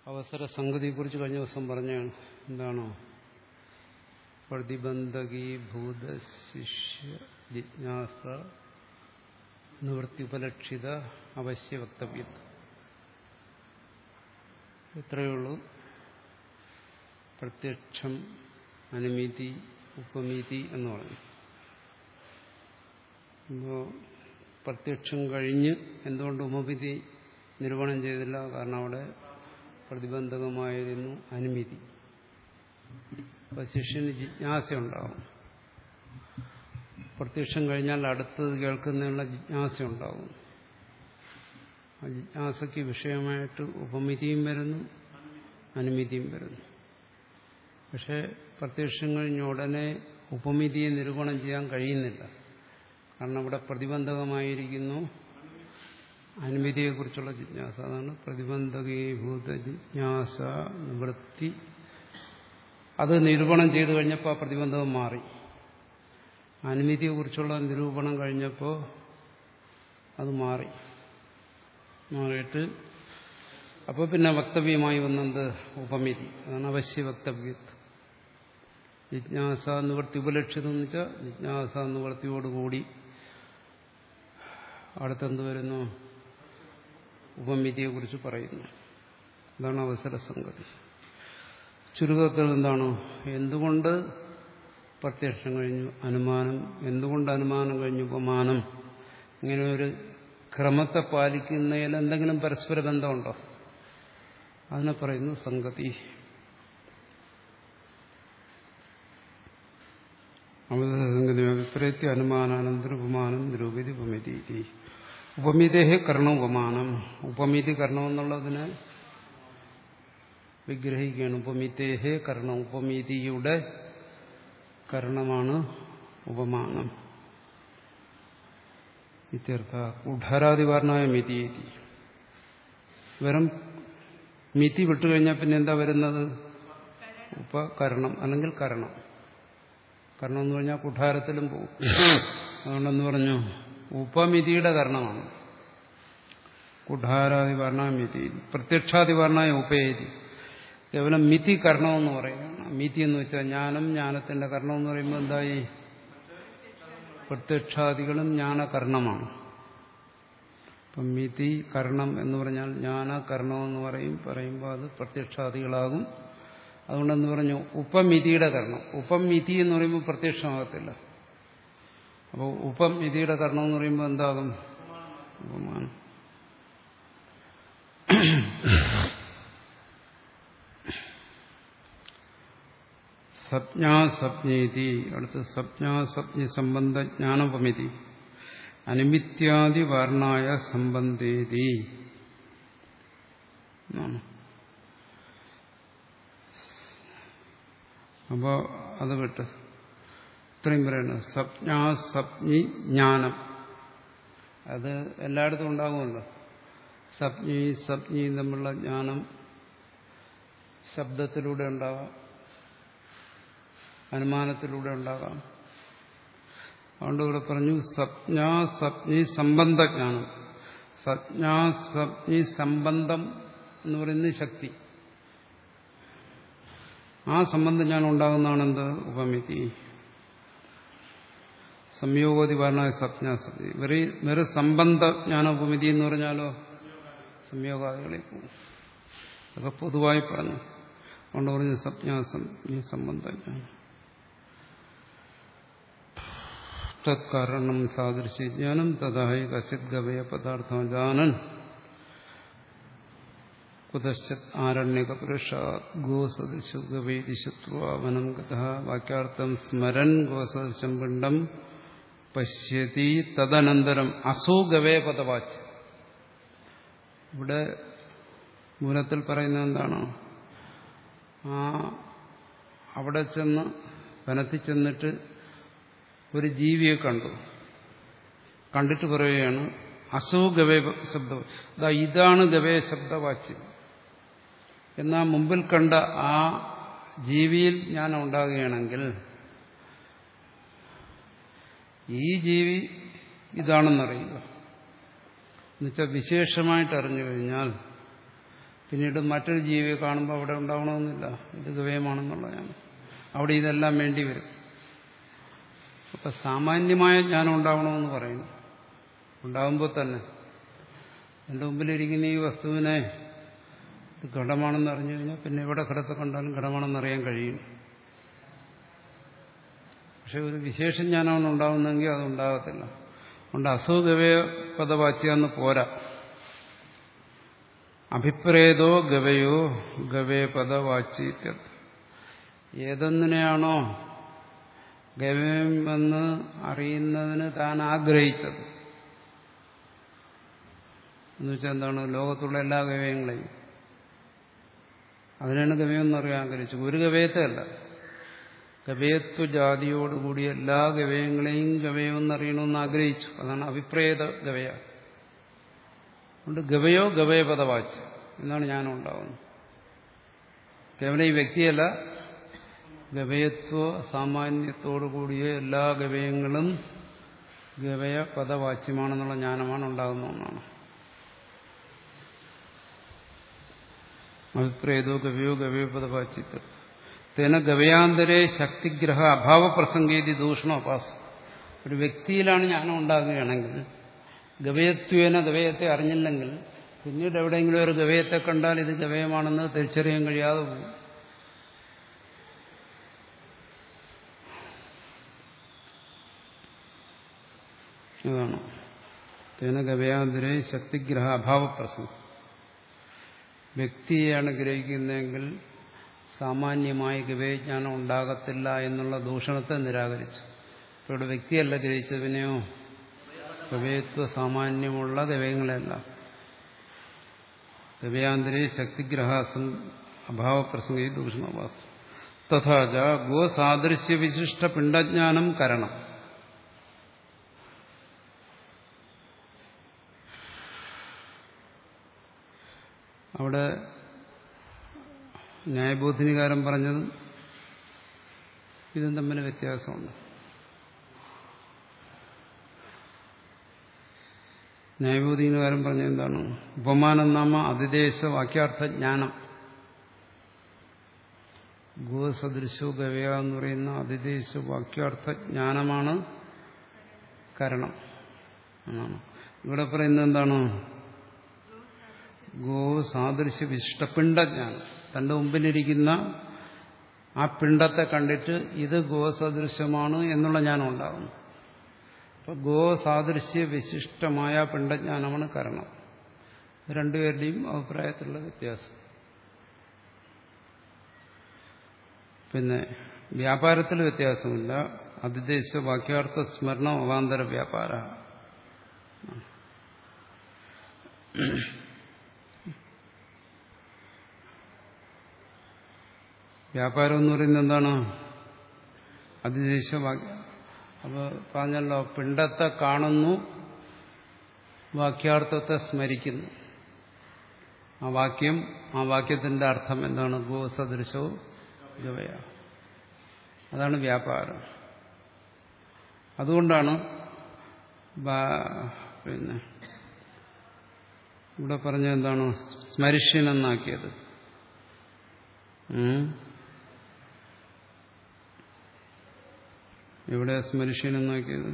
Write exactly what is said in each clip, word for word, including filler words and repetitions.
അവസര സംഗതിയെക്കുറിച്ച് കഴിഞ്ഞ ദിവസം പറഞ്ഞാണ്. എന്താണോ പ്രതിബന്ധകീഭൂത ശിഷ്യ ജിജ്ഞാസ നിവൃത്തിപലക്ഷിത അവശ്യ വക്തവ്യം. ഇത്രയുള്ളൂ. പ്രത്യക്ഷം, അനുമീതി, ഉപമീതി എന്ന് പറഞ്ഞു. അപ്പോൾ പ്രത്യക്ഷം കഴിഞ്ഞ് എന്തുകൊണ്ട് ഉപമീതി നിരൂപണം ചെയ്തില്ല? കാരണം അവിടെ പ്രതിബന്ധകമായിരുന്നു അനുമതി. അപ്പോൾ ശിഷ്യന് ജിജ്ഞാസ ഉണ്ടാവും. പ്രത്യക്ഷം കഴിഞ്ഞാൽ അടുത്തത് കേൾക്കുന്നതിനുള്ള ജിജ്ഞാസ ഉണ്ടാവും. ആ ജിജ്ഞാസയ്ക്ക് വിഷയമായിട്ട് ഉപമിതിയും വരുന്നു, അനുമതിയും വരുന്നു. പക്ഷെ പ്രത്യക്ഷം കഴിഞ്ഞ ഉടനെ ഉപമിതിയെ നിരൂപണം ചെയ്യാൻ കഴിയുന്നില്ല. കാരണം അവിടെ പ്രതിബന്ധകമായിരിക്കുന്നു അനുമതിയെക്കുറിച്ചുള്ള ജിജ്ഞാസ. അതാണ് പ്രതിബന്ധകീഭൂത ജിജ്ഞാസ നിവൃത്തി. അത് നിരൂപണം ചെയ്തു കഴിഞ്ഞപ്പോൾ ആ പ്രതിബന്ധകം മാറി. അനുമതിയെക്കുറിച്ചുള്ള നിരൂപണം കഴിഞ്ഞപ്പോൾ അത് മാറി മാറിയിട്ട് അപ്പോൾ പിന്നെ വക്തവ്യമായി വന്നത് ഉപമിതി. അതാണ് അവശ്യ വക്തവ്യം. ജിജ്ഞാസ നിവൃത്തി ഉപലക്ഷിതം എന്ന് വെച്ചാൽ ജിജ്ഞാസ നിവൃത്തിയോടുകൂടി അടുത്തെന്ത് വരുന്നു? ഉപമിതിയെക്കുറിച്ച് പറയുന്നു. അതാണ് അവസര സംഗതി. ചുരുക്കത്തിൽ എന്താണ്? എന്തുകൊണ്ട് പ്രത്യക്ഷം കഴിഞ്ഞു അനുമാനം, എന്തുകൊണ്ട് അനുമാനം കഴിഞ്ഞു ഉപമാനം, ഇങ്ങനെ ഒരു ക്രമത്തെ പാലിക്കുന്നതിൽ എന്തെങ്കിലും പരസ്പര ബന്ധമുണ്ടോ? അതിനെ പറയുന്നു സംഗതി. അവസരസംഗതി വിപരീത്യ അനുമാനാനന്തര ഉപമാനം നിരൂപിതി ഉപമിതി. ഉപമിതേഹേ കരണം ഉപമാനം. ഉപമിതി കരണം എന്നുള്ളതിനെ വിഗ്രഹിക്കുകയാണ്. ഉപമിതേഹേ കരണം, ഉപമിതിയുടെ കരണമാണ് ഉപമാനം. ഇത്യർത്ഥ കുഠാരാദിവാരനായ മിതിയേതി. വെറും മിതി വിട്ടുകഴിഞ്ഞാൽ പിന്നെ എന്താ വരുന്നത്? ഉപകരണം അല്ലെങ്കിൽ കരണം. കരണം എന്ന് പറഞ്ഞാൽ കുഠാരത്തിലും പോകും. അതുകൊണ്ടെന്ന് പറഞ്ഞു ഉപമിതിയുടെ കരണമാണ്. കുഠാരാദിവാരണ മിതി. പ്രത്യക്ഷാദിവാരണായ ഉപേതി. കേവലം മിതി കരണമെന്ന് പറയുകയാണ്. മിതി എന്ന് വെച്ചാൽ ജ്ഞാനം, ജ്ഞാനത്തിന്റെ കരണം എന്ന് പറയുമ്പോൾ എന്തായി? പ്രത്യക്ഷാദികളും ജ്ഞാനകരണമാണ്. അപ്പം മിതി കരണം എന്ന് പറഞ്ഞാൽ ജ്ഞാനകരണം എന്ന് പറയും. പറയുമ്പോൾ അത് പ്രത്യക്ഷാദികളാകും. അതുകൊണ്ടെന്ന് പറഞ്ഞു ഉപമിതിയുടെ കരണം. ഉപമിതി എന്ന് പറയുമ്പോൾ പ്രത്യക്ഷമാകത്തില്ല. അപ്പോൾ ഉപമിതിയുടെ കരണം എന്ന് പറയുമ്പോൾ എന്താകും? ഉപമാനം. സപ്ഞാസപ്ഞീതി. അടുത്ത് സപ്ഞാസപ്ഞി സംബന്ധ ജ്ഞാനോപമിതി. അനുമിത്യാദിവർണായ സംബന്ധേതി. അപ്പോ അത് വിട്ട് ഇത്രയും പറയുന്നത് സപ്ഞാസപ്ഞി ജ്ഞാനം. അത് എല്ലായിടത്തും ഉണ്ടാകുമല്ലോ. സപ്ഞി സപ്ഞി തമ്മിലുള്ള ജ്ഞാനം ശബ്ദത്തിലൂടെ ഉണ്ടാകാം, അനുമാനത്തിലൂടെ ഉണ്ടാകാം. അതുകൊണ്ട് ഇവിടെ പറഞ്ഞു സപ്ഞാസപ്ഞി സംബന്ധജ്ഞാനം. സപ്ഞാസപ്ഞി സംബന്ധം എന്ന് പറയുന്നത് ശക്തി. ആ സംബന്ധജ്ഞാനം ഉണ്ടാകുന്നതാണ് എന്ത്? ഉപമിതി. സംയോഗോതിവാരണായ സപ്ഞാസപ്ഞി. വെറി വെറും സംബന്ധജ്ഞാന ഉപമിതി എന്ന് പറഞ്ഞാലോ സംയോഗാദികളിൽ പോകും. അതൊക്കെ പൊതുവായി പറഞ്ഞു. അതുകൊണ്ട് പറഞ്ഞു സപ്ഞാസപ്ഞി സംബന്ധജ്ഞാനം. തത്കാരണം സാദൃശ്യജ്ഞാനം തഥാഹി കശ്ചിത് ഗവയ പദാർത്ഥം ജാനൻ കുതശ്ചിത് ആരണ്യക പുരുഷാത് ഗോസദൃശു ഗവേദിശത്വാ വനം ഗതഃ വാക്യാർത്ഥം സ്മരൻ ഗോസദൃശം പിണ്ഡം പശ്യതി തദനന്തരം അസോ ഗവേ പദവാച്ച്. ഇവിടെ മൂലത്തിൽ പറയുന്നത് എന്താണ്? ആ അവിടെ ചെന്ന് വനത്തിൽ ചെന്നിട്ട് ഒരു ജീവിയെ കണ്ടു. കണ്ടിട്ട് പറയുകയാണ് അസോ ഗവേ ശബ്ദ. ഇതാണ് ഗവേ ശബ്ദവാച്യം. എന്നാൽ മുമ്പിൽ കണ്ട ആ ജീവിയിൽ ഞാൻ ഉണ്ടാകുകയാണെങ്കിൽ ഈ ജീവി ഇതാണെന്നറിയുക. എന്നുവെച്ചാൽ വിശേഷമായിട്ട് അറിഞ്ഞു കഴിഞ്ഞാൽ പിന്നീട് മറ്റൊരു ജീവിയെ കാണുമ്പോൾ അവിടെ ഉണ്ടാവണമെന്നില്ല, ഇത് ഗവേയമാണെന്നുള്ള ഞാൻ അവിടെ ഇതെല്ലാം വേണ്ടി വരും. അപ്പൊ സാമാന്യമായ ജ്ഞാനം ഉണ്ടാവണമെന്ന് പറയുന്നു. ഉണ്ടാകുമ്പോൾ തന്നെ എൻ്റെ മുമ്പിലിരിക്കുന്ന ഈ വസ്തുവിനെ ഇത് ഘടമാണെന്ന് അറിഞ്ഞു കഴിഞ്ഞാൽ പിന്നെ എവിടെ ഘടത്തെ കണ്ടാലും ഘടമാണെന്നറിയാൻ കഴിയും. പക്ഷെ ഒരു വിശേഷ ജ്ഞാനമാണ് ഉണ്ടാവുന്നതെങ്കിൽ അതുണ്ടാകത്തില്ല. അതുകൊണ്ട് അസോ ഗവയ പദവാച്യാന്ന് പോരാ. അഭിപ്രേതോ ഗവയോ ഗവേ പദവാച്യ. ഏതൊന്നിനെയാണോ ഗവയമെന്ന് അറിയുന്നതിന് താൻ ആഗ്രഹിച്ചത് എന്നുവെച്ചാൽ എന്താണ്? ലോകത്തുള്ള എല്ലാ ഗവയങ്ങളെയും അതിനാണ് ഗവയം അറിയാൻ ആഗ്രഹിച്ചു. ഒരു ഗവയത്തെ അല്ല, ഗവയത്വ ജാതിയോടുകൂടി എല്ലാ ഗവയങ്ങളെയും ഗവയമെന്നറിയണമെന്ന് ആഗ്രഹിച്ചു. അതാണ് അഭിപ്രേത ഗവയ. അതുകൊണ്ട് ഗവയോ ഗവയപദവാച്ച് എന്നാണ് ജ്ഞാനം ഉണ്ടാകുന്നത്. കേവലം ഈ വ്യക്തിയല്ല, ഗവയത്വ സാമാന്യത്തോടുകൂടിയ എല്ലാ ഗവയങ്ങളും ഗവയ പദവാച്യമാണെന്നുള്ള ജ്ഞാനമാണ് ഉണ്ടാകുന്ന ഒന്നാണ്. അഭിപ്രേതോ ഗവയോ ഗവയോ പദവാച്യത്തെ തേന ഗവയാന്തരെ ശക്തിഗ്രഹ അഭാവപ്രസംഗേതി ദൂഷണോപാസ. ഒരു വ്യക്തിയിലാണ് ജ്ഞാനം ഉണ്ടാകുകയാണെങ്കിൽ, ഗവയത്വേന ഗവയത്തെ അറിഞ്ഞില്ലെങ്കിൽ പിന്നീട് എവിടെയെങ്കിലും ഒരു ഗവയത്തെ കണ്ടാൽ ഇത് ഗവയമാണെന്ന് തിരിച്ചറിയാൻ കഴിയാതെ പോകും. ഇതാണ് തേന ഗവയാന്തരെ ശക്തിഗ്രഹ അഭാവപ്രസംഗം. വ്യക്തിയെയാണ് ഗ്രഹിക്കുന്നതെങ്കിൽ സാമാന്യമായ ഗവേജ്ഞാനം ഉണ്ടാകത്തില്ല എന്നുള്ള ദൂഷണത്തെ നിരാകരിച്ചു. ഇവിടെ വ്യക്തിയല്ല ഗ്രഹിച്ചത്, പിന്നെയോ ഗവേയത്വ സാമാന്യമുള്ള ഗവേയങ്ങളല്ല. ഗവയാന്തരേ ശക്തിഗ്രഹ അഭാവപ്രസംഗേ ദൂഷണവാസ്തു. തഥാച ഗോസാദൃശ്യ വിശിഷ്ട പിണ്ഡജ്ഞാനം കരണം. അവിടെ ന്യായബോധിനികാരൻ പറഞ്ഞത് ഇതും തമ്മിൽ വ്യത്യാസമുണ്ട്. ന്യായബോധിനികാരൻ പറഞ്ഞ എന്താണ്? ഉപമാനം നാമ അതിദേശ വാക്യാർത്ഥജ്ഞാനം. ഗോസദൃശോ ഗവയ എന്ന് പറയുന്ന അതിദേശ വാക്യാർത്ഥജ്ഞാനമാണ് കരണം എന്നാണ്. ഇവിടെ പറയുന്നത് എന്താണ്? ഗോ സാദൃശ്യ വിശിഷ്ട പിണ്ഡജ്ഞാനം. തന്റെ മുമ്പിലിരിക്കുന്ന ആ പിണ്ഡത്തെ കണ്ടിട്ട് ഇത് ഗോസദൃശ്യമാണ് എന്നുള്ള ജ്ഞാനം ഉണ്ടാകുന്നു. അപ്പൊ ഗോ സാദൃശ്യ വിശിഷ്ടമായ പിണ്ഡജ്ഞാനമാണ് കരണം. രണ്ടുപേരുടെയും അഭിപ്രായത്തിലുള്ള വ്യത്യാസം. പിന്നെ വ്യാപാരത്തിൽ വ്യത്യാസമില്ല. അതിദേശ വാക്യാർത്ഥ സ്മരണം അവാന്തര വ്യാപാര. വ്യാപാരം എന്ന് പറയുന്നത് എന്താണ്? അതിദേശ വാക്യ. അപ്പോൾ പറഞ്ഞല്ലോ, പിണ്ഡത്തെ കാണുന്നു, വാക്യാർത്ഥത്തെ സ്മരിക്കുന്നു. ആ വാക്യം, ആ വാക്യത്തിന്റെ അർത്ഥം എന്താണ്? ഗോസദൃശോ ഗവയ. അതാണ് വ്യാപാരം. അതുകൊണ്ടാണ് പിന്നെ ഇവിടെ പറഞ്ഞ എന്താണ്? സ്മരിഷ്യനെന്നാക്കിയത്. എവിടെ സ്മരിഷ്യനെന്നാക്കിയത്?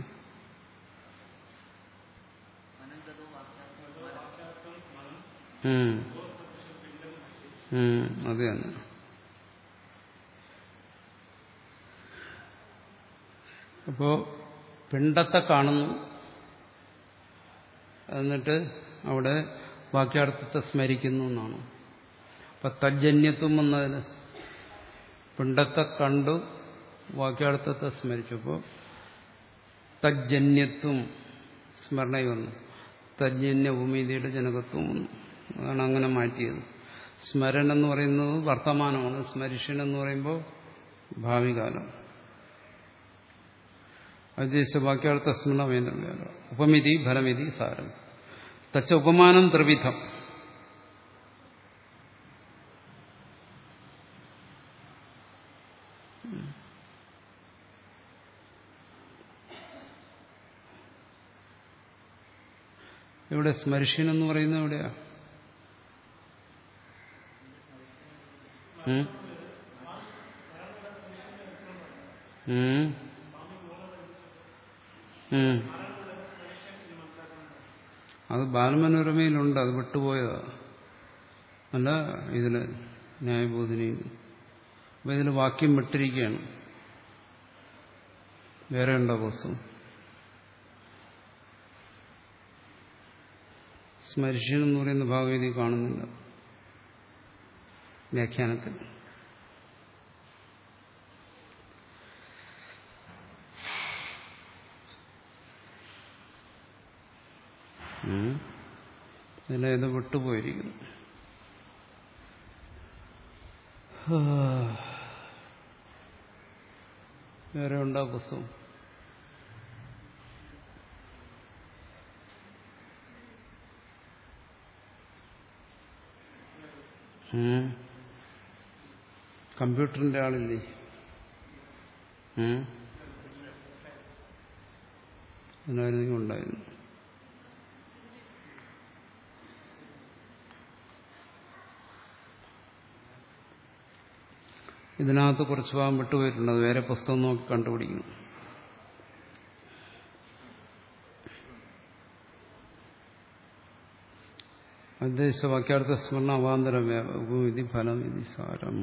അത് തന്നെ. അപ്പോ പിണ്ഡത്തെ കാണുന്നു, എന്നിട്ട് അവിടെ വാക്യാർത്ഥത്തെ സ്മരിക്കുന്നു എന്നാണ്. അപ്പൊ തജ്ജന്യത്വം എന്നതിന് പിണ്ഡത്തെ കണ്ടു വാക്യാർത്ഥത്തെ സ്മരിച്ചപ്പോൾ തജ്ജന്യത്വം സ്മരണ വന്നു. തജ്ജന്യ ഭൂമിതിയുടെ ജനകത്വം വന്നു. അതാണ് അങ്ങനെ മാറ്റിയത്. സ്മരൻ എന്ന് പറയുന്നത് വർത്തമാനമാണ്, സ്മരിഷൻ എന്ന് പറയുമ്പോൾ ഭാവികാലം. അതിദേശ വാക്യാർത്ഥ സ്മരണ വേണ്ട. ഉപമിതി ഫലമിതി സാരം. തച്ച ഉപമാനം ത്രിവിധം. ഇവിടെ സ്മരിഷ്യൻ എന്ന് പറയുന്നത് എവിടെയാ? ഉം? ഉം? ഉം. അത് ബാലമനോരമയിലുണ്ട്, അത് വിട്ടുപോയതാ. അല്ല ഇതില് ന്യായബോധിനിയിൽ. അപ്പൊ ഇതിൽ വാക്യം വിട്ടിരിക്കുകയാണ്. വേറെ ഉണ്ടോ പുസ്തകം? സ്മരിഷൻ എന്ന് പറയുന്ന ഭാഗം ഇതിൽ കാണുന്നില്ല വ്യാഖ്യാനത്തിൽ. ഇതിലേത് വിട്ടുപോയിരിക്കുന്നു. വേറെ ഉണ്ടോ പുസ്തകം? കമ്പ്യൂട്ടറിന്റെ ആളില്ലേ? എന്നായിരുന്നു ഉണ്ടായിരുന്നു. ഇതിനകത്ത് കുറച്ച് ഭാഗം വിട്ടുപോയിട്ടുണ്ട്. അത് വേറെ പുസ്തകം നോക്കി കണ്ടുപിടിക്കണം. അദ്ദേശ വാക്യാർത്ഥ സ്മരണ അവാന്തര വ്യാപകം വിധി ഫലം വിധി സാരം.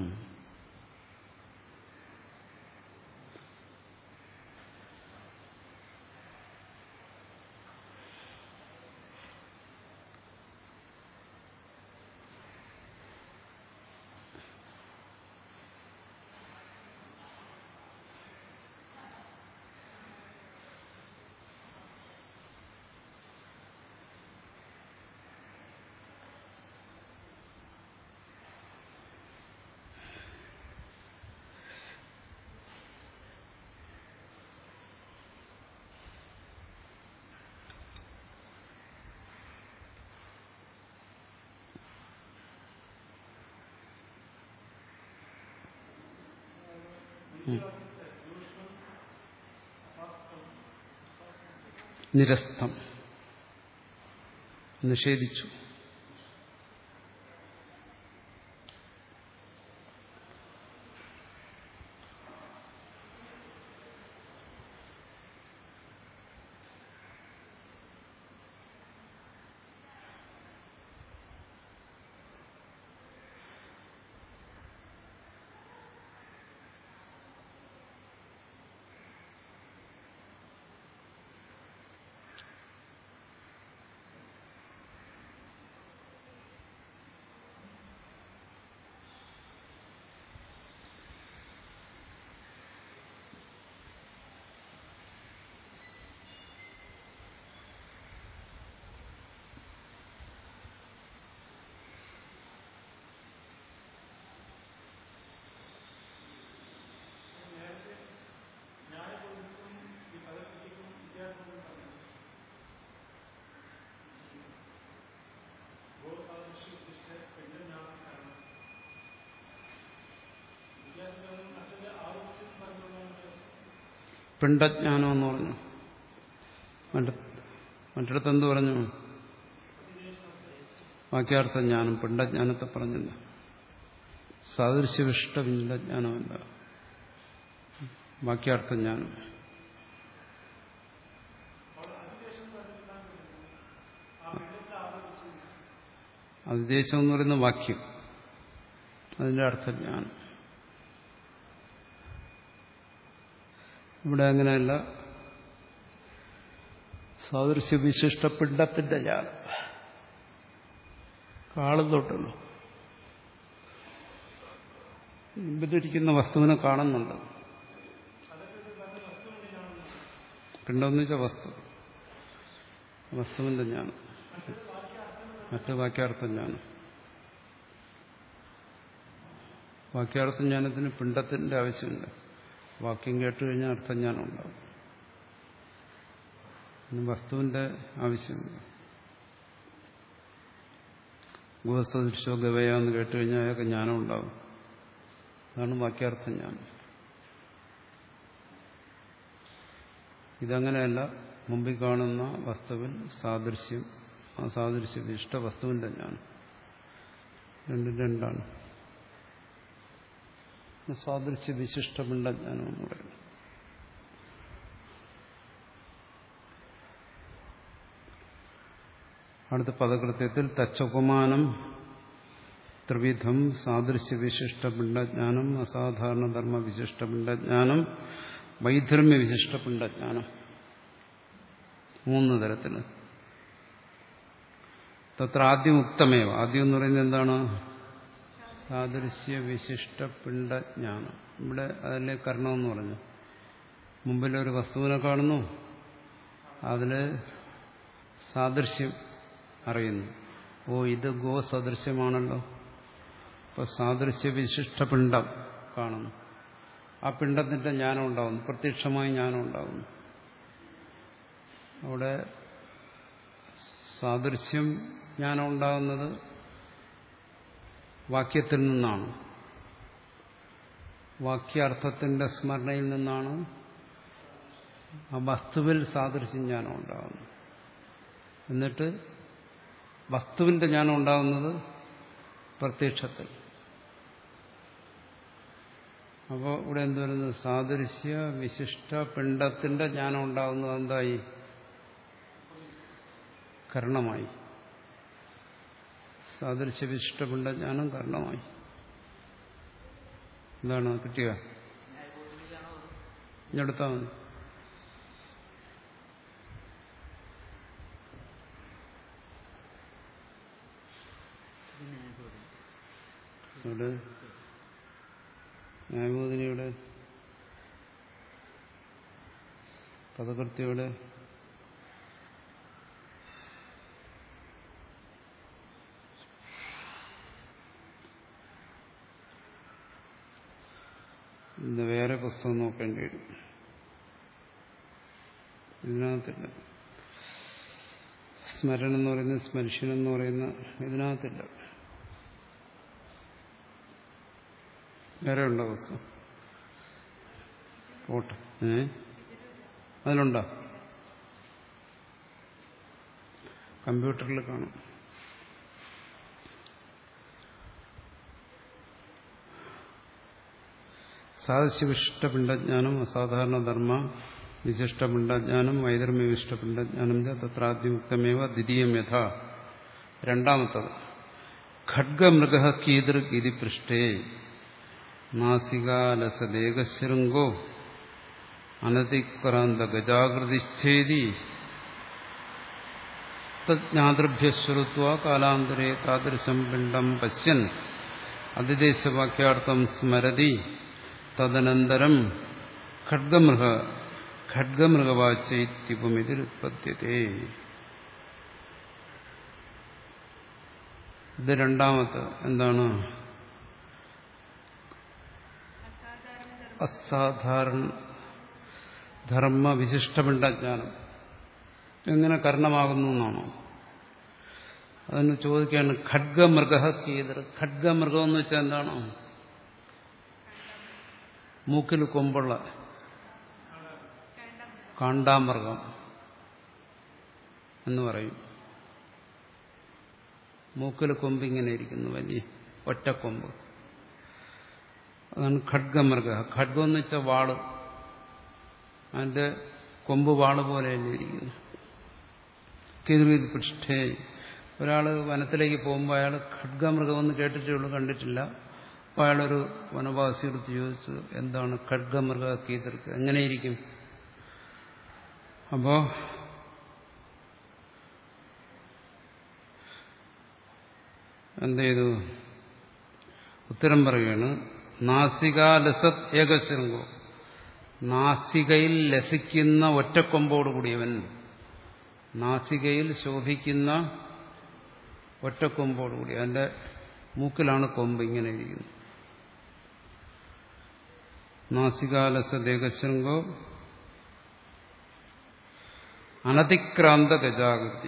നിരസ്തം നിഷേധിച്ചു. പിണ്ടജ്ഞാനം എന്ന് പറഞ്ഞു. മറ്റിടത്ത് എന്ത് പറഞ്ഞു? വാക്യാർത്ഥജ്ഞാനം. പിണ്ടജ്ഞാനത്തെ പറഞ്ഞില്ല. സാദൃശ്യവിഷ്ട പിണ്ടജ്ഞാനമല്ല, വാക്യാർത്ഥജ്ഞാനം. അതിദേശം എന്ന് പറയുന്ന വാക്യം, അതിന്റെ അർത്ഥജ്ഞാനം. ഇവിടെ അങ്ങനെയല്ല. സാദൃശ്യവിശിഷ്ട പിണ്ടത്തിന്റെ ജ്ഞാനം കാണുന്നുണ്ടല്ലോ. മുമ്പിലിരിക്കുന്ന വസ്തുവിനെ കാണുന്നുണ്ട്. പിണ്ടെന്ന് വെച്ചാൽ വസ്തു, വസ്തുവിന്റെ ജ്ഞാനം. മറ്റ് വാക്യാർത്ഥജ്ഞാനം. വാക്യാർത്ഥജ്ഞാനത്തിന് പിണ്ടത്തിന്റെ ആവശ്യമില്ല. വാക്യം കേട്ടു കഴിഞ്ഞാൽ അർത്ഥജ്ഞാനം ഉണ്ടാകും. വസ്തുവിന്റെ ആവശ്യമില്ല. ഗുഹസദൃശോ ഗവയ എന്ന് കേട്ടു കഴിഞ്ഞാൽ അയാൾക്ക് ജ്ഞാനം ഉണ്ടാകും. അതാണ് വാക്യാർത്ഥജ്ഞാനം. ഇതങ്ങനെയല്ല. മുമ്പിൽ കാണുന്ന വസ്തുവിൽ സാദൃശ്യം, ആ സാദൃശ്യം ഇഷ്ട വസ്തുവിന്റെ ജ്ഞാനം. രണ്ടും രണ്ടാണ്. സാദൃശ്യ വിശിഷ്ട പിണ്ടജ്ഞാനം എന്ന് പറയുന്നത്. അടുത്ത പദകൃത്യത്തിൽ തച്ചുപമാനം ത്രിവിധം സാദൃശ്യ വിശിഷ്ട പിണ്ടജ്ഞാനം, അസാധാരണ ധർമ്മ വിശിഷ്ട പിണ്ടജ്ഞാനം, വൈധർമ്മ്യ വിശിഷ്ട പിണ്ടജ്ഞാനം, മൂന്ന് തരത്തിൽ. തത്ര ആദ്യം ഉക്തമേവ, ആദ്യം എന്ന് പറയുന്നത് എന്താണ്? സാദൃശ്യ വിശിഷ്ട പിണ്ടജ്ഞാനം. ഇവിടെ അതിലെ കരണമെന്ന് പറഞ്ഞു. മുമ്പിലൊരു വസ്തുവിനെ കാണുന്നു, അതിൽ സാദൃശ്യം അറിയുന്നു. ഓ, ഇത് ഗോ സദൃശ്യമാണല്ലോ. ഇപ്പൊ സാദൃശ്യ വിശിഷ്ട പിണ്ഡം കാണുന്നു. ആ പിണ്ഡത്തിന്റെ ജ്ഞാനം ഉണ്ടാകുന്നു, പ്രത്യക്ഷമായി ജ്ഞാനം ഉണ്ടാകുന്നു. അവിടെ സാദൃശ്യം ജ്ഞാനം ഉണ്ടാകുന്നത് വാക്യത്തിൽ നിന്നാണ്, വാക്യാർത്ഥത്തിന്റെ സ്മരണയിൽ നിന്നാണ് ആ വസ്തുവിൽ സാദൃശ്യം ജ്ഞാനം ഉണ്ടാകുന്നത്. എന്നിട്ട് വസ്തുവിന്റെ ജ്ഞാനം ഉണ്ടാകുന്നത് പ്രത്യക്ഷത്തിൽ. അപ്പോൾ ഇവിടെ എന്ത് വരുന്നത്? സാദൃശ്യ വിശിഷ്ട പിണ്ഡത്തിന്റെ ജ്ഞാനം ഉണ്ടാകുന്നത് എന്തായി? കരണമായി. സാദൃശ്യ വിശിഷ്ട പിണ്ഡജ്ഞാനം കരണമായി. എന്താണ് കിട്ടിയ? ഇഞ്ഞെടുത്താൽ മതി. ഇവിടെ ന്യായബോധിനിയുടെ പദകൃത്യയുടെ ഇന്ന് വേറെ പുസ്തകം നോക്കേണ്ടി വരും. ഇതിനകത്തില്ല. സ്മരണം എന്ന് പറയുന്ന സ്മരിഷൻ എന്ന് പറയുന്ന ഇതിനകത്തില്ല. വേറെ ഉണ്ടോ പുസ്തകം? പോട്ടെ. ഏ അതിലുണ്ടോ? കമ്പ്യൂട്ടറിൽ കാണും. സാദൃശ്യ വിശിഷ്ട പിണ്ഡജ്ഞാനം, അസാധാരണ ധർമ്മ വിശിഷ്ട പിണ്ഡജ്ഞാനം, വൈധർമ്മ്യ വിശിഷ്ട പിണ്ഡജ്ഞാനം തത്രാദ്യുക്തമേവ ദ്വിതീയം യഥാ. രണ്ടാമത്തത് ഖഡ്ഗമൃഗ കീദൃക് ഇതി പൃഷ്ടേ നാസികാലസദേകശൃംഗോ അനതിക്രാന്ത ഗജാകൃതിശ്ചേതി തജ്ഞാതൃഭ്യശ്രുത്വ കാലാന്തരേ താദൃശം പിണ്ഡം പശ്യൻ അതിദേശവാക്യാർത്ഥം സ്മരതി തദനന്തരം ഖഡ്ഗമൃഗ ഖഡ്ഗമൃഗവാച്യത്യുപമിതിരുത്പദ്യത്തെ. ഇത് രണ്ടാമത്തെ എന്താണ്? അസാധാരണ ധർമ്മ വിശിഷ്ടപിണ്ഡജ്ഞാനം എങ്ങനെ കരണമാകുന്നു എന്നാണോ? അതിന് ചോദിക്കുകയാണ്. ഖഡ്ഗമൃഗ കീതർ. ഖഡ്ഗമൃഗം എന്ന് വെച്ചാൽ എന്താണോ? മൂക്കിൽ കൊമ്പുള്ള കാണ്ടാമൃഗം എന്ന് പറയും. മൂക്കിൽ കൊമ്പിങ്ങനെ ഇരിക്കുന്നു, വലിയ ഒറ്റക്കൊമ്പ്. അതാണ് ഖഡ്ഗമൃഗ. ഖഡ്ഗം എന്ന് വെച്ചാൽ വാള്. അതിന്റെ കൊമ്പ് വാള് പോലെയല്ലേ ഇരിക്കുന്നു. കിരുവിത് പൃഷ്ഠേ. ഒരാൾ വനത്തിലേക്ക് പോകുമ്പോൾ അയാൾ ഖഡ്ഗമൃഗമെന്ന് കേട്ടിട്ടേ ഉള്ളൂ, കണ്ടിട്ടില്ല. അപ്പോൾ അയാളൊരു വനവാസിയെടുത്ത് ചോദിച്ചു, എന്താണ് ഖഡ്ഗമൃഗ കീതർക്ക്, എങ്ങനെയിരിക്കും? അപ്പോ എന്ത് ചെയ്തു? ഉത്തരം പറയുകയാണ്. നാസികാലസത് ഏകശൃംഗോ. നാസികയിൽ ലസിക്കുന്ന ഒറ്റക്കൊമ്പോടുകൂടിയവൻ. നാസികയിൽ ശോഭിക്കുന്ന ഒറ്റക്കൊമ്പോടുകൂടി. അതിന്റെ മൂക്കിലാണ് കൊമ്പ് ഇങ്ങനെ ഇരിക്കുന്നത്. നാസികാലസദേകശൃംഗോ അനതിക്രാന്ത ഗജാകൃതി.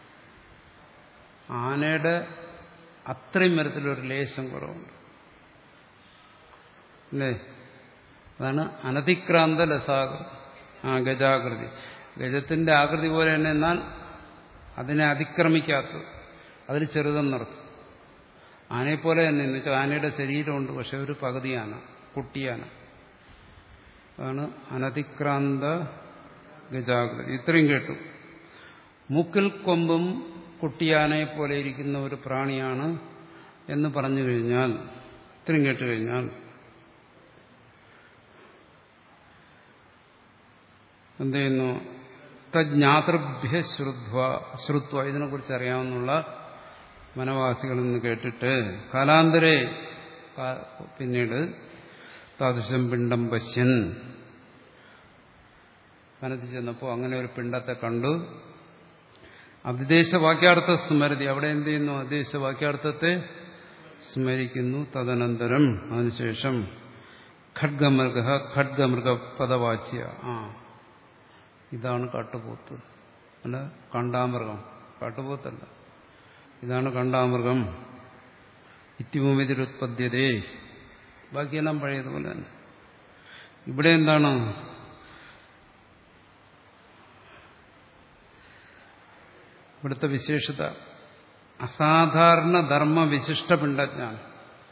ആനയുടെ അത്രയും മരത്തിലൊരു ലേശം കുറവുണ്ട് അല്ലേ? അതാണ് അനതിക്രാന്ത ലസാകൃതി. ആ ഗജാകൃതി. ഗജത്തിന്റെ ആകൃതി പോലെ തന്നെ, എന്നാൽ അതിനെ അതിക്രമിക്കാത്തത്, അതിൽ ചെറുതെന്നർത്ഥം. ആനയെപ്പോലെ തന്നെ എന്ന് വെച്ചാൽ ആനയുടെ ശരീരമുണ്ട്, പക്ഷെ ഒരു പകുതി ആന, കുട്ടിയാന. അതാണ് അനതിക്രാന്ത ഗജാകൃതി. ഇത്രയും കേട്ടു. മൂക്കിൽ കൊമ്പും കുട്ടിയാനയെ പോലെ ഇരിക്കുന്ന ഒരു പ്രാണിയാണ് എന്ന് പറഞ്ഞു കഴിഞ്ഞാൽ, ഇത്രയും കേട്ട് കഴിഞ്ഞാൽ എന്ത് ചെയ്യുന്നു? തജ്ഞാതൃഭ്യ ശ്രുത്വ ശ്രുത്വ ഇതിനെക്കുറിച്ച് അറിയാവുന്ന വനവാസികളിൽ നിന്ന് കേട്ടിട്ട് കാലാന്തരേ പിന്നീട് താദൃശം പിണ്ഡം പശ്യൻ വനത്തിൽ ചെന്നപ്പോൾ അങ്ങനെ ഒരു പിണ്ഡത്തെ കണ്ടു. അതിദേശവാക്യാർത്ഥ സ്മരതി, അവിടെ എന്ത് ചെയ്യുന്നു? അതിദേശവാക്യാർത്ഥത്തെ സ്മരിക്കുന്നു. തദനന്തരം അതിനുശേഷം ഖഡ്ഗമൃഗ ഖഡ്ഗമൃഗ പദവാച്യ, ആ ഇതാണ് കാട്ടുപോത്ത്, അല്ല കണ്ടാമൃഗം, കാട്ടുപോത്തല്ല, ഇതാണ് കണ്ടാമൃഗം. ഇത്യവുമെതിരുത്പദ്യതേ, ബാക്കിയെല്ലാം പഴയതുപോലെ തന്നെ. ഇവിടെ എന്താണ്? ഇവിടുത്തെ വിശേഷത അസാധാരണ ധർമ്മവിശിഷ്ട പിണ്ഡജ്ഞാനം.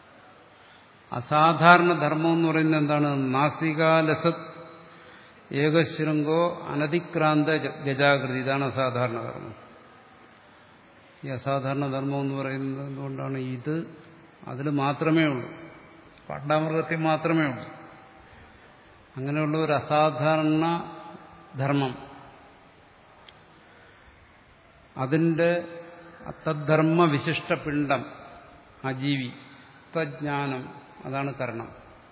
അസാധാരണ ധർമ്മം എന്ന് പറയുന്നത് എന്താണ്? നാസികാലസത് ഏകശൃംഗോ അനതിക്രാന്ത ഗജാകൃതി, ഇതാണ് അസാധാരണ ധർമ്മം. ഈ അസാധാരണ ധർമ്മം എന്ന് പറയുന്നത് എന്തുകൊണ്ടാണ്? ഇത് അതിൽ മാത്രമേ ഉള്ളൂ, കാണ്ടാമൃഗത്തിൽ മാത്രമേ ഉള്ളൂ. അങ്ങനെയുള്ള ഒരു അസാധാരണ ധർമ്മം, അതിന്റെ തദ്ധർമ്മ വിശിഷ്ട പിണ്ഡം, അജീവി, തജ്ഞാനം, അതാണ് കർണം.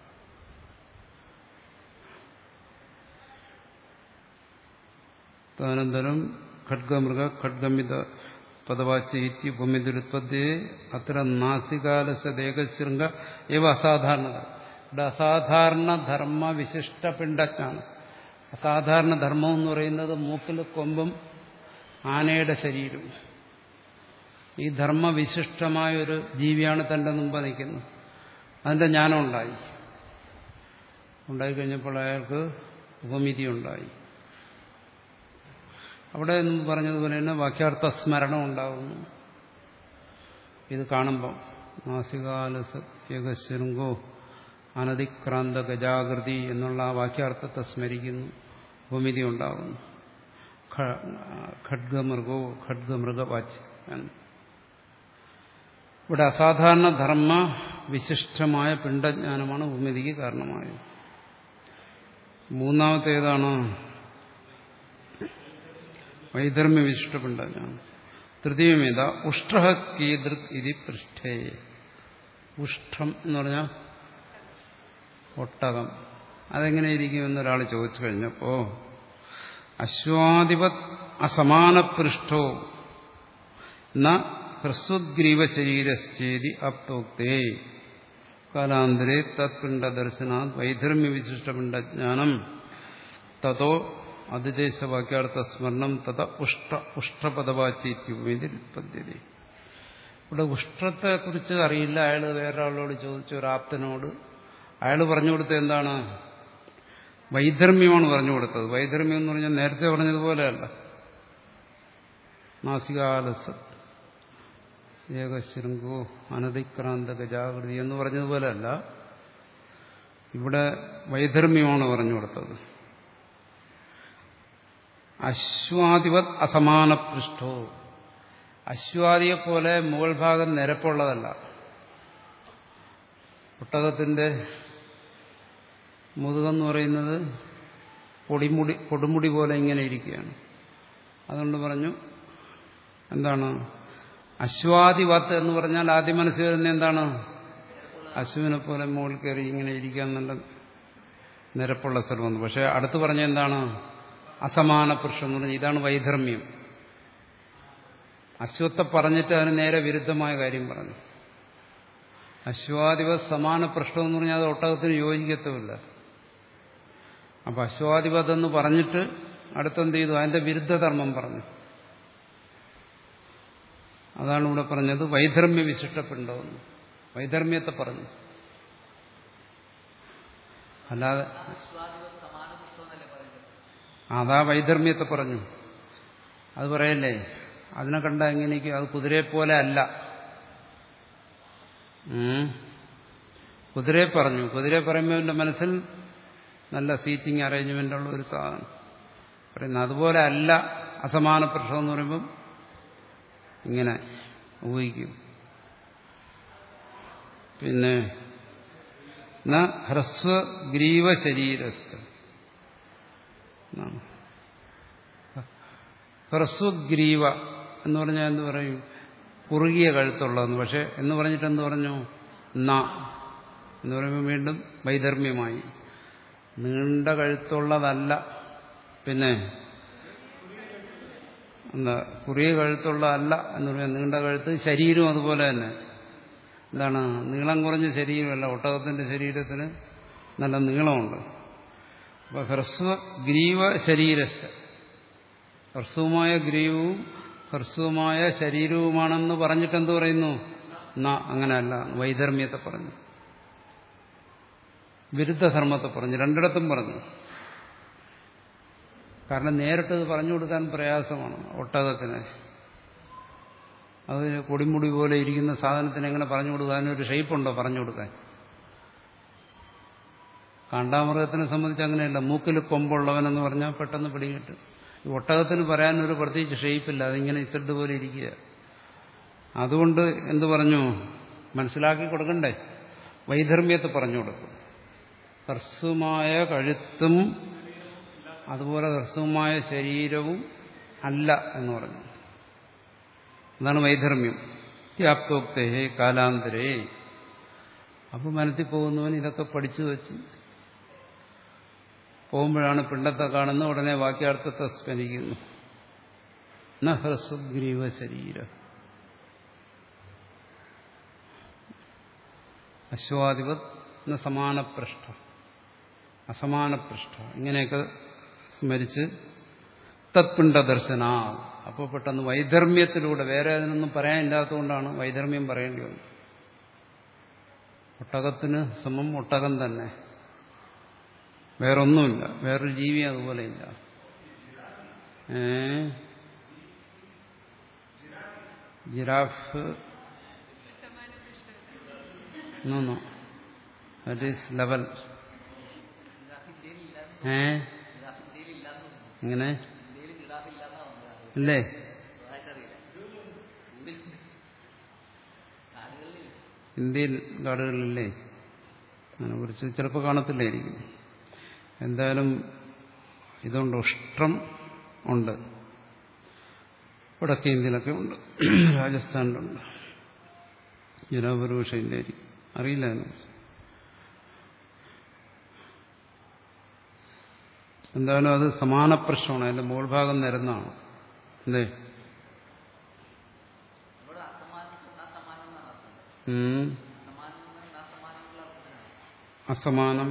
തദനന്തരം ഖഡ്ഗമൃഗ ഖഡ്ഗമിത പദവാച്യ ഉപമിതുരുത്പത്തിയെ അത്ര നാസികാലസദേകശൃംഗ ഇവ അസാധാരണത. ഇവിടെ അസാധാരണ ധർമ്മ വിശിഷ്ട പിണ്ഡജ്ഞാനം. അസാധാരണ ധർമ്മം എന്ന് പറയുന്നത് മൂക്കിൽ കൊമ്പും ആനയുടെ ശരീരം. ഈ ധർമ്മവിശിഷ്ടമായൊരു ജീവിയാണ് തന്റെ മുമ്പ് നിൽക്കുന്നത്. അതിന്റെ ജ്ഞാനം ഉണ്ടായി. ഉണ്ടായിക്കഴിഞ്ഞപ്പോൾ അയാൾക്ക് ഉപമിതി ഉണ്ടായി. അവിടെ മുമ്പ് പറഞ്ഞതുപോലെ തന്നെ വാക്യാർത്ഥ സ്മരണം ഉണ്ടാകുന്നു. ഇത് കാണുമ്പം നാസികാലസ ഏകശൃംഗോ അനതിക്രാന്ത ഗജാകൃതി എന്നുള്ള ആ വാക്യാർത്ഥത്തെ സ്മരിക്കുന്നു, ഉപമിതി ഉണ്ടാകുന്നു. ഖഡ്ഗമൃഗോ ഖഡ്ഗമൃഗവാച്യം. ഇവിടെ അസാധാരണ ധർമ്മ വിശിഷ്ടമായ പിണ്ഡജ്ഞാനമാണ് ഉപമിതിക്ക് കാരണമായത്. മൂന്നാമത്തേതാണ് വൈധർമ്മ്യ വിശിഷ്ട പിണ്ഡജ്ഞാനം. തൃതീയമേത ഉഷ്ട്ര കീദൃക് ഇതി പൃഷ്ഠേ. ഉഷ്ട്രം എന്ന് പറഞ്ഞാൽ ഒട്ടകം, അതെങ്ങനെ ഇരിക്കുമെന്നൊരാൾ ചോദിച്ചു കഴിഞ്ഞപ്പോ അശ്വാധിപത് അസമാനപൃഷ്ഠോ ന ഹ്രസ്വഗ്രീവ ശരീരശ്ചേതി അപ്തോക്തേ കാലാന്തരേ തത്പിണ്ഡദർശനാത് വൈധർമ്മ്യ വിശിഷ്ട പിണ്ഡജ്ഞാനം തതോ അതിദേശവാക്യാർത്ഥ സ്മരണം തഥ ഉഷ്ട ഉഷ്ടപദവാച്യത്യുപദ്ധ്യത. ഇവിടെ ഉഷ്ട്രത്തെക്കുറിച്ച് അറിയില്ല. അയാൾ വേറൊരാളോട് ചോദിച്ചു, ഒരു ആപ്തനോട്. അയാൾ പറഞ്ഞു കൊടുത്തത് എന്താണ്? വൈധർമ്മ്യമാണ് പറഞ്ഞു കൊടുത്തത്. വൈധർമ്മ്യം എന്ന് പറഞ്ഞാൽ നേരത്തെ പറഞ്ഞതുപോലെയല്ല. നാസികാലസ ഏകശൃംഗോ അനതിക്രാന്ത ഗജാകൃതി എന്ന് പറഞ്ഞതുപോലെയല്ല. ഇവിടെ വൈധർമ്മ്യമാണ് പറഞ്ഞു കൊടുത്തത്. അശ്വാധിപത് അസമാന പൃഷ്ഠോ, അശ്വാദിയെപ്പോലെ മുകൾ ഭാഗം നിരപ്പുള്ളതല്ല. ഒട്ടകത്തിന്റെ മുതുകെന്ന് പറയുന്നത് പൊടിമുടി കൊടുമുടി പോലെ ഇങ്ങനെ ഇരിക്കുകയാണ്. അതുകൊണ്ട് പറഞ്ഞു എന്താണ് അശ്വാദിവത്ത് എന്ന് പറഞ്ഞാൽ ആദ്യം മനസ്സിൽ വരുന്നത് എന്താണ്? അശ്വിനെ പോലെ മുകളിൽ കയറി ഇങ്ങനെ ഇരിക്കാൻ നല്ല നിരപ്പുള്ള സ്ഥലമെന്ന്. പക്ഷെ അടുത്ത് പറഞ്ഞ എന്താണ്? അസമാന പുരുഷം എന്ന് പറഞ്ഞാൽ ഇതാണ് വൈധർമ്മ്യം. അശ്വത്തെ പറഞ്ഞിട്ട് അതിന് നേരെ വിരുദ്ധമായ കാര്യം പറഞ്ഞു. അശ്വാധിപ സമാന പൃഷ്ഠം എന്ന് പറഞ്ഞാൽ അത് ഒട്ടകത്തിന് യോജിക്കത്തുമില്ല. അപ്പൊ അശ്വാധിപതെന്ന് പറഞ്ഞിട്ട് അടുത്തെന്ത് ചെയ്തു? അതിന്റെ വിരുദ്ധധർമ്മം പറഞ്ഞു. അതാണ് ഇവിടെ പറഞ്ഞത് വൈധർമ്മ്യ വിശിഷ്ടപ്പെടണമെന്ന്. വൈധർമ്മ്യത്തെ പറഞ്ഞു, അല്ലാതെ അതാ വൈധർമ്മ്യത്തെ പറഞ്ഞു. അത് പറയല്ലേ, അതിനെ കണ്ട എങ്ങനെയൊക്കെ അത് കുതിരയെപ്പോലെ അല്ല. കുതിരയെ പറഞ്ഞു. കുതിരയെ പറയുമ്പോൾ എൻ്റെ മനസ്സിൽ നല്ല സീറ്റിംഗ് അറേഞ്ച്മെന്റ് ഉള്ള ഒരു സാധനം പറയുന്നത്. അതുപോലെ അല്ല അസമാന പ്രശ്നം എന്ന് പറയുമ്പം ഇങ്ങനെ ഊഹിക്കും. പിന്നെ ഹ്രസ്വഗ്രീവ ശരീരസ്ഥ, ഹ്രസ്വഗ്രീവ എന്ന് പറഞ്ഞാൽ എന്ത് പറയും? കുറുകിയ കഴുത്തുള്ളതെന്ന്. പക്ഷെ എന്ന് പറഞ്ഞിട്ട് എന്ത് പറഞ്ഞു? ന എന്ന് പറയുമ്പോൾ വീണ്ടും വൈധർമ്മ്യമായി. നീണ്ട കഴുത്തുള്ളതല്ല. പിന്നെ എന്താ? കുറിയ കഴുത്തുള്ളതല്ല എന്ന് പറയാൻ. നീണ്ട കഴുത്ത്. ശരീരവും അതുപോലെ തന്നെ. എന്താണ്? നീളം കുറഞ്ഞ ശരീരമല്ല. ഒട്ടകത്തിന്റെ ശരീരത്തിന് നല്ല നീളമുണ്ട്. അപ്പൊ ഹ്രസ്വഗ്രീവ ശരീരസ്ഥ, ഹ്രസ്വമായ ഗ്രീവവും ഹ്രസ്വമായ ശരീരവുമാണെന്ന് പറഞ്ഞിട്ട് എന്ത് പറയുന്നു? ന അങ്ങനെയല്ല. വൈധർമ്മ്യത്തെ പറഞ്ഞു, വിരുദ്ധധർമ്മത്തെ പറഞ്ഞു, രണ്ടിടത്തും പറഞ്ഞു. കാരണം നേരിട്ടത് പറഞ്ഞു കൊടുക്കാൻ പ്രയാസമാണ് ഒട്ടകത്തിന്. അത് കൊടിമുടി പോലെ ഇരിക്കുന്ന സാധനത്തിന് എങ്ങനെ പറഞ്ഞു കൊടുക്കാൻ? ഒരു ഷേപ്പുണ്ടോ പറഞ്ഞു കൊടുക്കാൻ? കാണ്ടാമൃഗത്തിനെ സംബന്ധിച്ച് അങ്ങനെയല്ല. മൂക്കിൽ കൊമ്പുള്ളവനെന്ന് പറഞ്ഞാൽ പെട്ടെന്ന് പിടികിട്ടും. ഈ ഒട്ടകത്തിന് പറയാനൊരു പ്രത്യേകിച്ച് ഷേപ്പില്ല. അതിങ്ങനെ ഇസഡ് പോലെ ഇരിക്കുക. അതുകൊണ്ട് എന്തു പറഞ്ഞു? മനസ്സിലാക്കി കൊടുക്കണ്ടേ? വൈധർമ്മ്യത്തെ പറഞ്ഞു കൊടുക്കും. ഹ്രസ്വമായ കഴുത്തും അതുപോലെ ഹ്രസ്വമായ ശരീരവും അല്ല എന്ന് പറഞ്ഞു. അതാണ് വൈധർമ്മ്യം. ത്യാപ്തോക്തേ കാലാന്തരേ. അപ്പൊ മനസ്സിൽ പോകുന്നവൻ ഇതൊക്കെ പഠിച്ചു വെച്ച് പോകുമ്പോഴാണ് പിണ്ടത്തെ കാണുന്ന ഉടനെ വാക്യാർത്ഥത്തെ സ്മരിക്കുന്നു. ന ഹ്രസ്വഗ്രീവ ശരീര അശ്വാധിപത് ന സമാനപൃഷ്ഠ അസമാനപൃഷ്ഠ ഇങ്ങനെയൊക്കെ സ്മരിച്ച് തത്പിണ്ഡ ദർശന. അപ്പോൾ പെട്ടെന്ന് വൈധർമ്മ്യത്തിലൂടെ, വേറെ അതിനൊന്നും പറയാനില്ലാത്തതുകൊണ്ടാണ് വൈധർമ്മ്യം പറയേണ്ടി വന്നത്. ഒട്ടകത്തിന് സമം ഒട്ടകം തന്നെ, വേറൊന്നുമില്ല. വേറൊരു ജീവി അതുപോലെയില്ല. A giraffe no no that is level. ഏ ഇങ്ങനെ ഇല്ലേ? ഇന്ത്യൻ കാടുകളിലില്ലേ? അതിനെ കുറിച്ച് ചിലപ്പോൾ കാണത്തില്ലായിരിക്കും. എന്തായാലും ഇതുണ്ട്, ഉഷ്ട്രം ഉണ്ട്. വടക്കേ ഇന്ത്യയിലൊക്കെ ഉണ്ട്, രാജസ്ഥാനിലുണ്ട്. ജനാപുരൂഷ ഇല്ലായിരിക്കും, അറിയില്ല അതിനെക്കുറിച്ച്. എന്തായാലും അത് സമാന പ്രശ്നമാണ്. അതിന്റെ മുകൾ ഭാഗം നിരന്നാണ്. അല്ലേ? അസമാനം.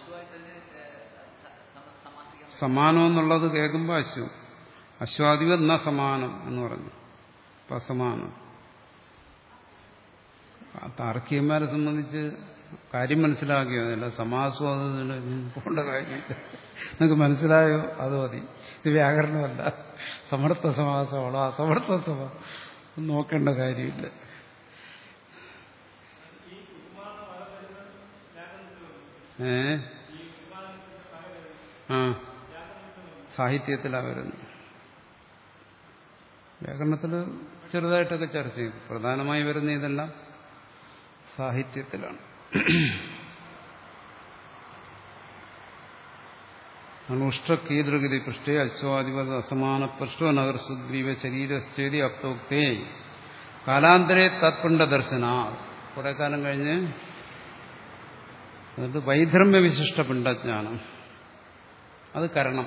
സമാനം എന്നുള്ളത് കേൾക്കുമ്പോൾ അശ്വം, അശ്വാധിപ ന സമാനം എന്ന് പറഞ്ഞു. അപ്പൊ അസമാനം. താർക്കികന്മാരെ സംബന്ധിച്ച് കാര്യം മനസ്സിലാക്കിയതല്ല, സമാസ്വാദത്തിന് പോകേണ്ട കാര്യമില്ല. നിങ്ങൾക്ക് മനസ്സിലായോ? അത് മതി. ഇത് വ്യാകരണമല്ല. സമർത്ഥ സമാസമാണോ അസമർത്ഥ സമാസം നോക്കേണ്ട കാര്യമില്ല. ഏ ആ സാഹിത്യത്തിലാണ് വരുന്നത്. വ്യാകരണത്തിൽ ചെറുതായിട്ടൊക്കെ ചർച്ച ചെയ്തു. പ്രധാനമായി വരുന്ന ഇതെല്ലാം സാഹിത്യത്തിലാണ്. അനുഷ്ഠീതൃഗതി പൃഷ്ഠേ അശ്വാധിപത അസമാന പൃഷ്ഠോ നഗർ സുഗ്രീവ ശരീരസ്ഥേതി അപ്തോക്തേ കാലാന്തരേ തത്പിണ്ഡ ദർശന. കുറെ കാലം കഴിഞ്ഞ് അത് വൈധർമ്മ്യ വിശിഷ്ട പിണ്ഡജ്ഞാനം, അത് കരണം.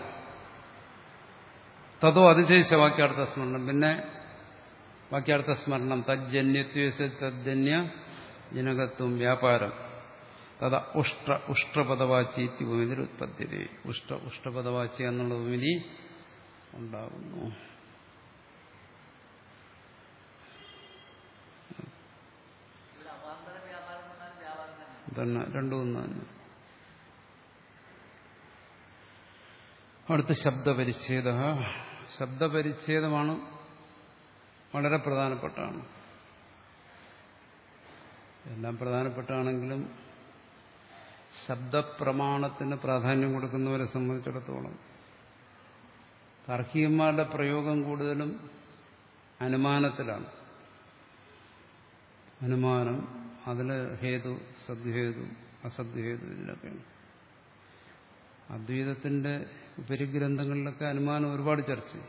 തതോ അതിശേഷ വാക്യാർത്ഥ സ്മരണം. പിന്നെ വാക്യാർത്ഥ സ്മരണം തജ്ജന്യത്വ തജ്ജന്യ ജനകത്വം വ്യാപാരം തഥ ഉഷ്ട്ര ഉഷ്ട്രപദവാച്ചി ഉപമിതിരുത്പത്തി. ഉഷ്ട ഉഷ്ടപദവാച്ചി എന്നുള്ള ഉപമിതി ഉണ്ടാകുന്നു. തന്നെ രണ്ടും ഒന്ന് തന്നെ. അടുത്ത ശബ്ദപരിച്ഛേദ. ശബ്ദപരിച്ഛേദമാണ് വളരെ പ്രധാനപ്പെട്ടാണ്. എല്ലാം പ്രധാനപ്പെട്ടാണെങ്കിലും ശബ്ദപ്രമാണത്തിന് പ്രാധാന്യം കൊടുക്കുന്നവരെ സംബന്ധിച്ചിടത്തോളം താർക്കികന്മാരുടെ പ്രയോഗം കൂടുതലും അനുമാനത്തിലാണ്. അനുമാനം, അതിൽ ഹേതു, സദ്ഹേതു, അസദ്ഹേതു ഇതിലൊക്കെയാണ്. അദ്വൈതത്തിന്റെ ഉപരിഗ്രന്ഥങ്ങളിലൊക്കെ അനുമാനം ഒരുപാട് ചർച്ച ചെയ്യും.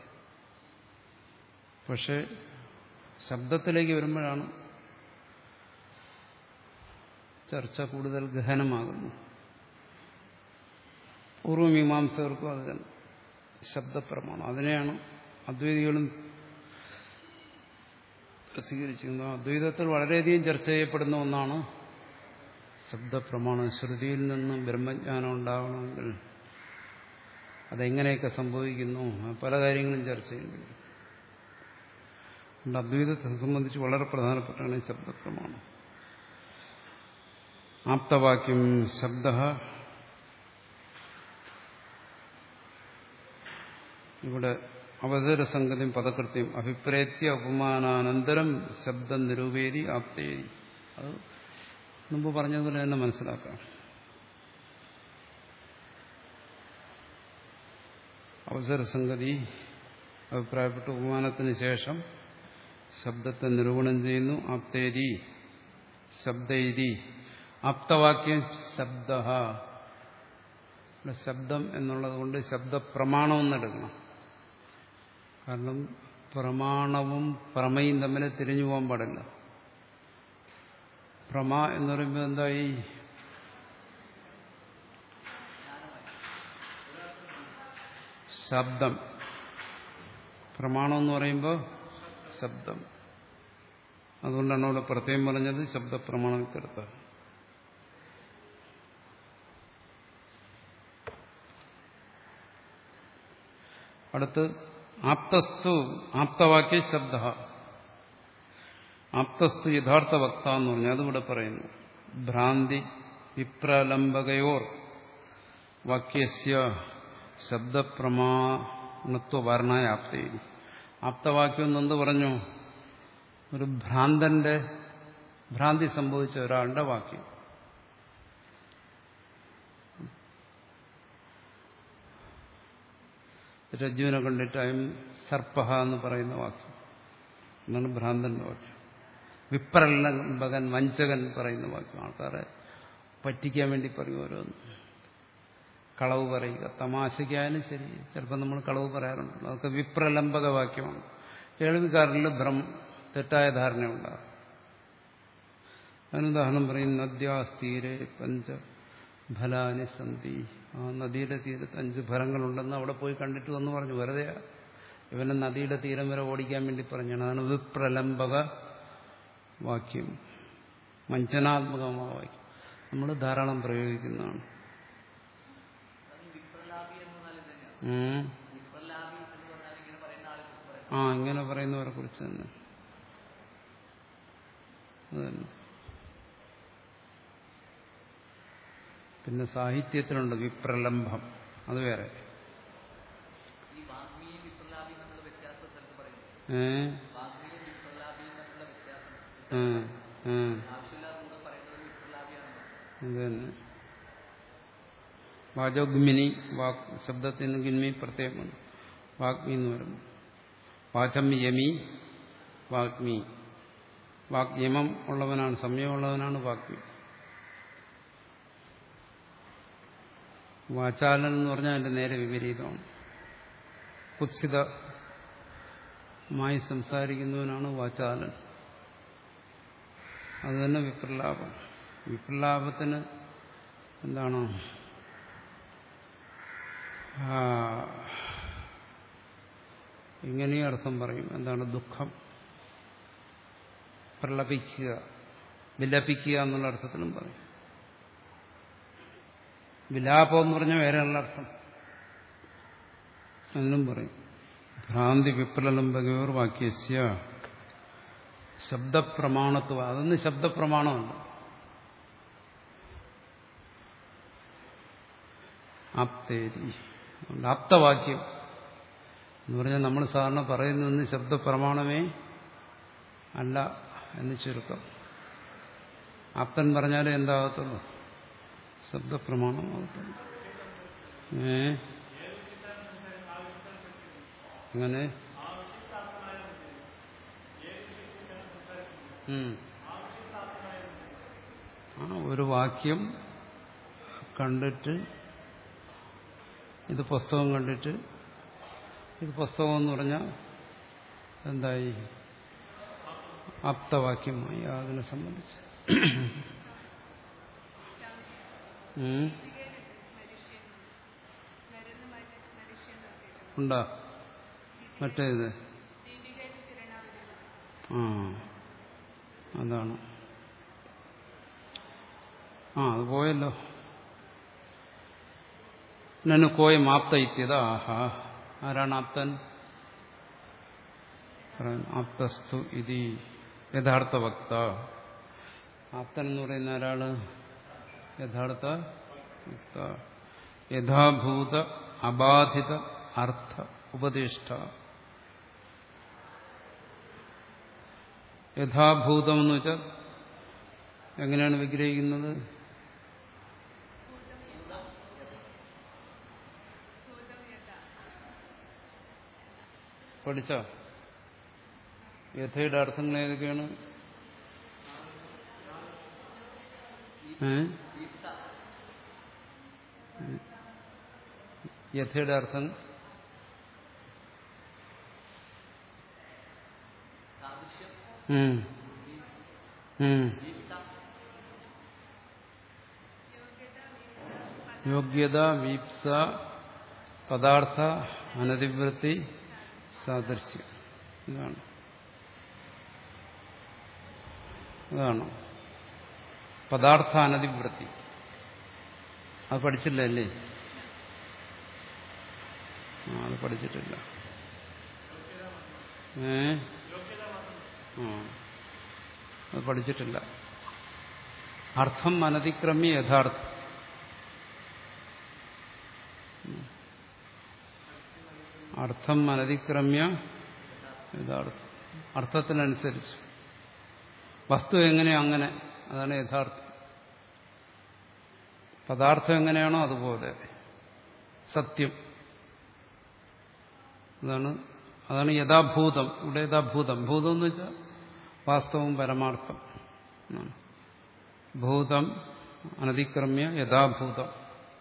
പക്ഷെ ശബ്ദത്തിലേക്ക് വരുമ്പോഴാണ് ചർച്ച കൂടുതൽ ഗഹനമാകുന്നു. പൂർവമീമാംസകർക്കും അത് തന്നെ ശബ്ദപ്രമാണം. അതിനെയാണ് അദ്വൈതികളും സ്വീകരിച്ചിരുന്നത്. അദ്വൈതത്തിൽ വളരെയധികം ചർച്ച ചെയ്യപ്പെടുന്ന ഒന്നാണ് ശബ്ദപ്രമാണം. ശ്രുതിയിൽ നിന്നും ബ്രഹ്മജ്ഞാനം ഉണ്ടാവണമെങ്കിൽ അതെങ്ങനെയൊക്കെ സംഭവിക്കുന്നു, പല കാര്യങ്ങളും ചർച്ച ചെയ്യുന്നുണ്ട്. അതുകൊണ്ട് അദ്വൈതത്തെ സംബന്ധിച്ച് വളരെ പ്രധാനപ്പെട്ടാണ് ഈ ശബ്ദപ്രമാണം. ആപ്തവാക്യം ശബ്ദ ഇവിടെ അവസരസംഗതിയും പദകൃത്യം അഭിപ്രേത്യ ഉപമാനാനന്തരം ശബ്ദം നിരൂപേതി ആപ്തേരി. അത് മുമ്പ് പറഞ്ഞതുപോലെ തന്നെ മനസ്സിലാക്കാം. അവസരസംഗതി അഭിപ്രായപ്പെട്ട ഉപമാനത്തിന് ശേഷം ശബ്ദത്തെ നിരൂപണം ചെയ്യുന്നു. ആപ്തേരി ശബ്ദൈരി. ആപ്തവാക്യം ശബ്ദ. ശബ്ദം എന്നുള്ളത് കൊണ്ട് ശബ്ദപ്രമാണം എന്നെടുക്കണം. കാരണം പ്രമാണവും പ്രമയും തമ്മിൽ തിരിഞ്ഞു പോകാൻ പാടില്ല. പ്രമ എന്ന് പറയുമ്പോൾ എന്തായി? ശബ്ദം. പ്രമാണം എന്ന് പറയുമ്പോൾ ശബ്ദം. അതുകൊണ്ടാണ് അവിടെ പ്രത്യേകം പറഞ്ഞത് ശബ്ദപ്രമാണത്തിലെടുത്ത. അടുത്ത് ആപ്തസ്തു ആപ്തവാക്യ ശബ്ദ. ആപ്തസ്തു യഥാർത്ഥ വക്ത എന്ന് പറഞ്ഞാൽ അതിവിടെ പറയുന്നു. ഭ്രാന്തി വിപ്രലംബകയോർ വാക്യസ്യ ശബ്ദപ്രമാണത്വവാരണായ ആപ്തേ. ആപ്തവാക്യം എന്നെന്ത് പറഞ്ഞു? ഒരു ഭ്രാന്തന്റെ ഭ്രാന്തി സംഭവിച്ച ഒരാളുടെ വാക്യം. രജ്ജുവിനെ കണ്ടിട്ടായും സർപ്പഹ എന്ന് പറയുന്ന വാക്യം എന്നാണ് ഭ്രാന്തന്റെ വാക്യം. വിപ്രലംബകൻ വഞ്ചകൻ പറയുന്ന വാക്യം. ആൾക്കാരെ പറ്റിക്കാൻ വേണ്ടി പറയും ഓരോന്ന്. കളവ് പറയുക, തമാശയ്ക്കായാലും ശരി, ചിലപ്പോൾ നമ്മൾ കളവ് പറയാറുണ്ടല്ലോ, അതൊക്കെ വിപ്രലംബക വാക്യമാണ്. കേൾവിക്കാരിൽ ഭ്രം തെറ്റായ ധാരണയുണ്ടാകും. അതിനുദാഹരണം പറയും, നദ്യാസ്തീരെ പഞ്ച ഫലാനി സന്ധി. ആ നദിയുടെ തീരത്ത് അഞ്ച് ഫലങ്ങളുണ്ടെന്ന് അവിടെ പോയി കണ്ടിട്ട് വന്ന് പറഞ്ഞു. വെറുതെ ഇവനെ നദിയുടെ തീരം വരെ ഓടിക്കാൻ വേണ്ടി പറഞ്ഞാണ്. അതാണ് വിപ്രലംബക വാക്യം, വഞ്ചനാത്മകമായ വാക്യം. നമ്മൾ ധാരാളം പ്രയോഗിക്കുന്നതാണ്. ആ ഇങ്ങനെ പറയുന്നവരെ കുറിച്ച് തന്നെ അതന്നെ. പിന്നെ സാഹിത്യത്തിലുണ്ട് വിപ്രലംബം, അത് വേറെ. ഏ അതന്നെ. വാചോഗ്മിനി വാക് ശബ്ദത്തിന് ഗിന്മി പ്രത്യേകമുണ്ട്. വാഗ്മി എന്ന് പറയുന്നു. വാചം യമി വാഗ്മി. വാഗ്യമം ഉള്ളവനാണ്, സംയമമുള്ളവനാണ് വാഗ്മി. വാചാലൻ എന്ന് പറഞ്ഞാൽ അതിന്റെ നേരെ വിപരീതമാണ്. കുത്സിതമായി സംസാരിക്കുന്നവനാണ് വാചാലൻ. അത് തന്നെ വിപ്രലാപം. വിപ്രലാപത്തിന് എന്താണ്? ഇങ്ങനെയും അർത്ഥം പറയും. എന്താണ്? ദുഃഖം, പ്രലപിക്കുക, വിലപിക്കുക എന്നുള്ള അർത്ഥത്തിലും പറയും. വിലാപം എന്ന് പറഞ്ഞാൽ വേറെയുള്ള അർത്ഥം, അതിനും പറയും. ഭ്രാന്തി വിപ്രലംബകയോർ വാക്യസ്യ ശബ്ദപ്രമാണത്വം. അതൊന്നും ശബ്ദപ്രമാണമല്ല. ആപ്തേരി, ആപ്തവാക്യം എന്ന് പറഞ്ഞാൽ നമ്മൾ സാധാരണ പറയുന്ന ശബ്ദപ്രമാണമേ അല്ല എന്ന് ചുരുക്കം. ആപ്തൻ പറഞ്ഞാലേ എന്താകത്തുള്ളൂ? ശബ്ദപ്രമാണമാകത്തില്ല. ഏ അങ്ങനെ ആ ഒരു വാക്യം കണ്ടിട്ട് ഇത് പുസ്തകം കണ്ടിട്ട് ഇത് പുസ്തകം എന്ന് പറഞ്ഞാൽ എന്തായി? ആപ്തവാക്യമായി അതിനെ സംബന്ധിച്ച്. ഉണ്ടാ മറ്റേത്? ആ അതാണ്. ആ അത് പോയല്ലോ. നനു കോയം ആപ്ത ഇത്യത ആഹാ. ആരാണ് ആപ്തൻ? ആപ്തസ്തു ഇതി യഥാർത്ഥ വക്ത. ആപ്തൻ എന്ന് പറയുന്ന ഒരാള് യഥാർത്ഥ വക്ത. യഥാഭൂത അബാധിത അർത്ഥ ഉപദേഷ്ട. യഥാഭൂതം എന്ന് വെച്ചാൽ എങ്ങനെയാണ് വിഗ്രഹിക്കുന്നത്? പഠിച്ചോ? യഥയുടെ അർത്ഥങ്ങൾ ഏതൊക്കെയാണ്? യഥയുടെ അർത്ഥം യോഗ്യത, വീപ്സ, പദാർത്ഥ അനധിവൃത്തി, സാദൃശ്യം. ഇതാണ് ഇതാണ് പദാർത്ഥ അനധിവൃത്തി. അത് പഠിച്ചില്ലല്ലേ? ആ അത് പഠിച്ചിട്ടില്ല. ഏ ആ അത് പഠിച്ചിട്ടില്ല. അർത്ഥം അനതിക്രമ്യ യഥാർത്ഥം. അർത്ഥം അനതിക്രമ്യ യഥാർത്ഥം. അർത്ഥത്തിനനുസരിച്ച് വസ്തു എങ്ങനെയോ അങ്ങനെ, അതാണ് യഥാർത്ഥം. പദാർത്ഥം എങ്ങനെയാണോ അതുപോലെ സത്യം. അതാണ് അതാണ് യഥാഭൂതം. ഇവിടെ യഥാഭൂതം. ഭൂതം എന്ന് വെച്ചാൽ വാസ്തവം, പരമാർത്ഥം. ഭൂതം അനതിക്രമ്യ യഥാഭൂതം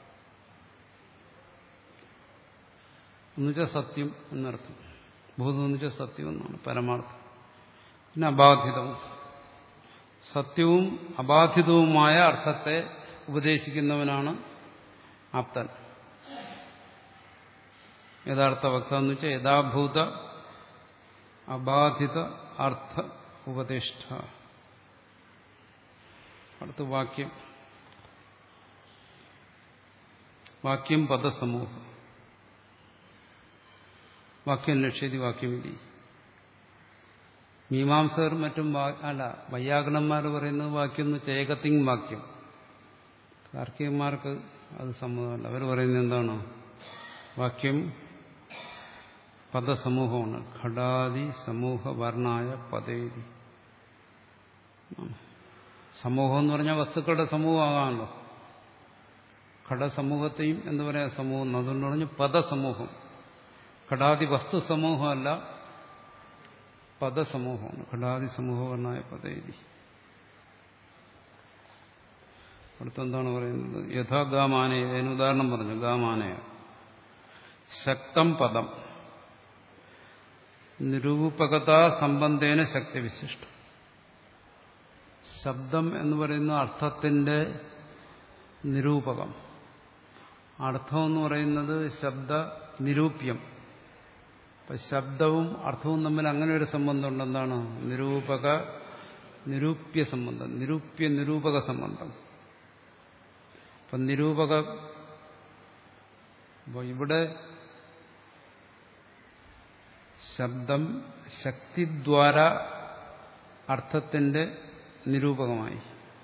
എന്നുവെച്ചാൽ സത്യം എന്നർത്ഥം. ഭൂതം എന്ന് വെച്ചാൽ സത്യം എന്നാണ്, പരമാർത്ഥം. പിന്നെ അബാധിതവും. സത്യവും അബാധിതവുമായ അർത്ഥത്തെ ഉപദേശിക്കുന്നവനാണ് ആപ്തൻ. യഥാർത്ഥ വക്ത എന്ന് വെച്ചാൽ യഥാഭൂത അബാധിത അർത്ഥ ഉപദേഷ്ട. അടുത്ത വാക്യം. വാക്യം പദസമൂഹം. വാക്യം ലക്ഷ്യതി വാക്യമിതി. മീമാംസകർ മറ്റും അല്ല വൈയാകരണന്മാർ പറയുന്നത് വാക്യം എന്ന് വെച്ചാൽ ഏകത്തിങ് വാക്യം. താർക്കികന്മാർക്ക് അത് സമ്മതമല്ല. അവർ പറയുന്നത് എന്താണ്? വാക്യം പദസമൂഹമാണ്. ഘടാദി സമൂഹ വർണ്ണായ പദേതി. സമൂഹം എന്ന് പറഞ്ഞാൽ വസ്തുക്കളുടെ സമൂഹമാകാമല്ലോ. ഘടസമൂഹത്തെയും എന്ന് പറയാം സമൂഹം. അതുകൊണ്ട് പറഞ്ഞു പദസമൂഹം. ഘടാദി വസ്തു സമൂഹമല്ല, പദസമൂഹമാണ്. ഘടാദി സമൂഹ വർണ്ണായ പദേതി. അടുത്തെന്താണ് പറയുന്നത്? യഥാ ഗാമാനയ. അതിന് ഉദാഹരണം പറഞ്ഞു. ഗാമാനയ ശക്തം പദം നിരൂപകതാ സംബന്ധേന ശക്തിവിശിഷ്ടം. ശബ്ദം എന്ന് പറയുന്ന അർത്ഥത്തിന്റെ നിരൂപകം. അർത്ഥം എന്ന് പറയുന്നത് ശബ്ദ നിരൂപ്യം. അപ്പൊ ശബ്ദവും അർത്ഥവും തമ്മിൽ അങ്ങനെ ഒരു സംബന്ധമുണ്ട്. എന്താണ്? നിരൂപക നിരൂപ്യ സംബന്ധം, നിരൂപ്യ നിരൂപക സംബന്ധം. അപ്പൊ നിരൂപക അപ്പൊ ഇവിടെ ശബ്ദം ശക്തിദ്വാര അർത്ഥത്തിന്റെ നിരൂപകമായി.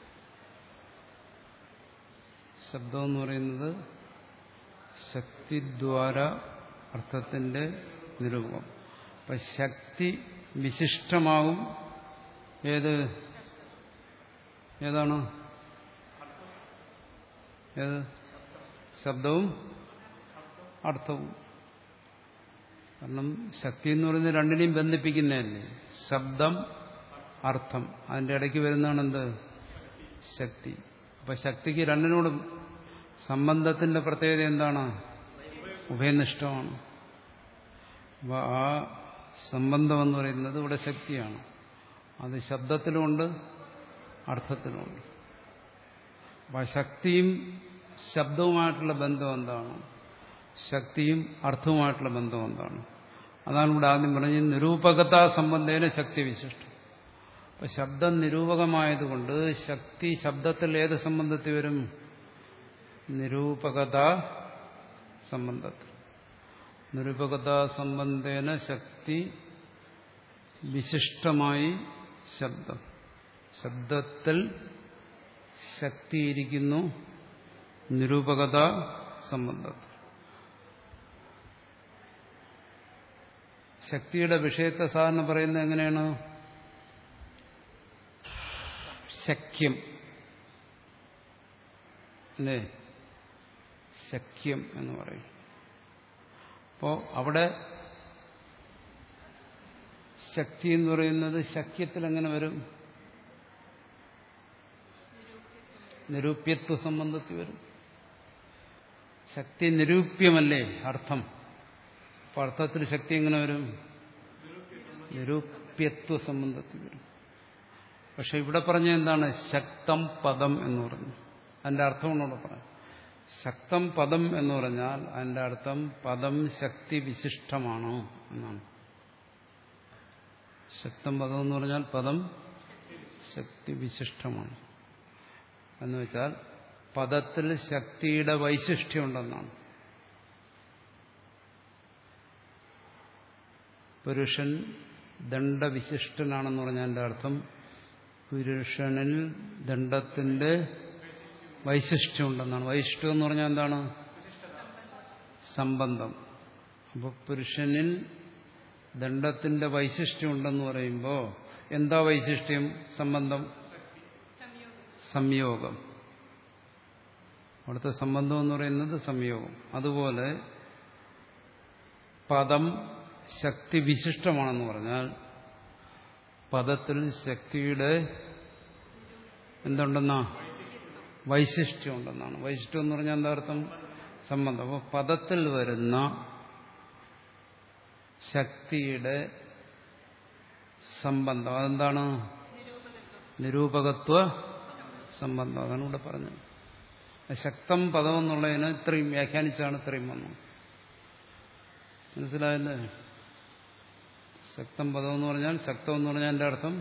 ശബ്ദം എന്ന് പറയുന്നത് ശക്തിദ്വാര അർത്ഥത്തിന്റെ നിരൂപകം. അപ്പൊ ശക്തി വിശിഷ്ടമാകും. ഏത് ഏതാണ്? ഏത്? ശബ്ദവും അർത്ഥവും. കാരണം ശക്തി എന്ന് പറയുന്നത് രണ്ടിനെയും ബന്ധിപ്പിക്കുന്നതല്ലേ. ശബ്ദം, അർത്ഥം, അതിന്റെ ഇടയ്ക്ക് വരുന്നതാണ് എന്ത്? ശക്തി. അപ്പൊ ശക്തിക്ക് രണ്ടിനോടും സംബന്ധത്തിന്റെ പ്രത്യേകത എന്താണ്? ഉഭയനിഷ്ഠമാണ്. അപ്പൊ ആ സംബന്ധം എന്ന് പറയുന്നത് ഇവിടെ ശക്തിയാണ്. അത് ശബ്ദത്തിലുമുണ്ട്, അർത്ഥത്തിലുമുണ്ട്. അപ്പൊ ശക്തിയും ശബ്ദവുമായിട്ടുള്ള ബന്ധം എന്താണ്? ശക്തിയും അർത്ഥവുമായിട്ടുള്ള ബന്ധം എന്താണ്? അതാണ് ഇവിടെ ആദ്യം പറഞ്ഞത് നിരൂപകതാ സംബന്ധേന ശക്തി വിശിഷ്ടം. അപ്പൊ ശബ്ദം നിരൂപകമായതുകൊണ്ട് ശക്തി ശബ്ദത്തിൽ ഏത് സംബന്ധത്തിൽ വരും? നിരൂപകതാ സംബന്ധത്തിൽ. നിരൂപകതാ സംബന്ധേന ശക്തി വിശിഷ്ടമായി ശബ്ദം. ശബ്ദത്തിൽ ശക്തിയിരിക്കുന്നു നിരൂപകതാ സംബന്ധത്തിൽ. ശക്തിയുടെ വിഷയത്തെ സാധാരണ പറയുന്നത് എങ്ങനെയാണ്? ശക്യം അല്ലേ? ശക്യം എന്ന് പറയും. അപ്പോ അവിടെ ശക്തി എന്ന് പറയുന്നത് ശക്യത്തിൽ എങ്ങനെ വരും? നിരൂപ്യത്വ സംബന്ധത്തിൽ വരും. ശക്തി നിരൂപ്യമല്ലേ അർത്ഥം? അപ്പൊ അർത്ഥത്തിൽ ശക്തി എങ്ങനെ വരും? നിരൂപ്യത്വ സംബന്ധത്തിൽ വരും. പക്ഷെ ഇവിടെ പറഞ്ഞ എന്താണ്? ശക്തം പദം എന്ന് പറഞ്ഞു. അതിന്റെ അർത്ഥമാണോടെ പറയാം. ശക്തം പദം എന്ന് പറഞ്ഞാൽ അതിന്റെ അർത്ഥം പദം ശക്തി വിശിഷ്ടമാണോ എന്നാണ്. ശക്തം പദം എന്ന് പറഞ്ഞാൽ പദം ശക്തി വിശിഷ്ടമാണ് എന്ന് വെച്ചാൽ പദത്തിൽ ശക്തിയുടെ വൈശിഷ്ട്യമുണ്ടെന്നാണ്. പുരുഷൻ ദണ്ഡവിശിഷ്ടനാണെന്ന് പറഞ്ഞാൽ എൻ്റെ അർത്ഥം പുരുഷനിൽ ദണ്ഡത്തിന്റെ വൈശിഷ്ട്യമുണ്ടെന്നാണ്. വൈശിഷ്ട്യം എന്ന് പറഞ്ഞാൽ എന്താണ്? സംബന്ധം. അപ്പോൾ പുരുഷനിൽ ദണ്ഡത്തിന്റെ വൈശിഷ്ട്യം ഉണ്ടെന്ന് പറയുമ്പോൾ എന്താ വൈശിഷ്ട്യം? സംബന്ധം, സംയോഗം. അവിടുത്തെ സംബന്ധം എന്ന് പറയുന്നത് സംയോഗം. അതുപോലെ പദം ശക്തി വിശിഷ്ടമാണെന്ന് പറഞ്ഞാൽ പദത്തിൽ ശക്തിയുടെ എന്തുണ്ടെന്നാ? വൈശിഷ്ട്യം ഉണ്ടെന്നാണ്. വൈശിഷ്ട്യം എന്ന് പറഞ്ഞാൽ എന്താ അർത്ഥം? സംബന്ധം. അപ്പോൾ പദത്തിൽ വരുന്ന ശക്തിയുടെ സംബന്ധം അതെന്താണ്? നിരൂപകത്വ സംബന്ധം. അതാണ് ഇവിടെ പറഞ്ഞത്. ശക്തം പദം എന്നുള്ളതിന് ഇത്രയും വ്യാഖ്യാനിച്ചാണ് ഇത്രയും വന്നത്. മനസ്സിലായല്ലേ? ശക്തം പദം എന്ന് പറഞ്ഞാൽ ശക്തം എന്ന് പറഞ്ഞാൽ എൻ്റെ അർത്ഥം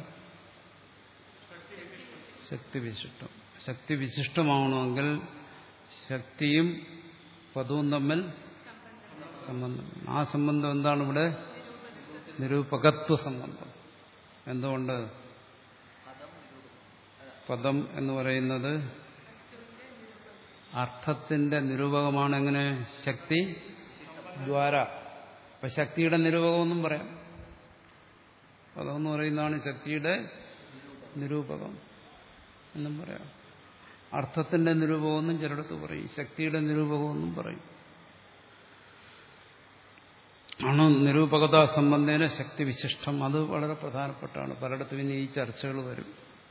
ശക്തി വിശിഷ്ടം. ശക്തി വിശിഷ്ടമാവണമെങ്കിൽ ശക്തിയും പദവും തമ്മിൽ സംബന്ധം. ആ സംബന്ധം എന്താണ് ഇവിടെ? നിരൂപകത്വ സംബന്ധം. എന്തുകൊണ്ട്? പദം എന്ന് പറയുന്നത് അർത്ഥത്തിന്റെ നിരൂപകമാണ്. എങ്ങനെ? ശക്തി ദ്വാര. അപ്പൊ ശക്തിയുടെ നിരൂപകമെന്നും പറയാം. പദം എന്ന് പറയുന്നതാണ് ശക്തിയുടെ നിരൂപകം എന്നും പറയാം. അർത്ഥത്തിന്റെ നിരൂപകമെന്നും ചിലടത്ത് പറയും. ശക്തിയുടെ നിരൂപകമെന്നും പറയും. ആണ് നിരൂപകതാ സംബന്ധേന ശക്തി വിശിഷ്ടം. അത് വളരെ പ്രധാനപ്പെട്ടാണ്. പലയിടത്തും ഇനി ഈ ചർച്ചകൾ വരും.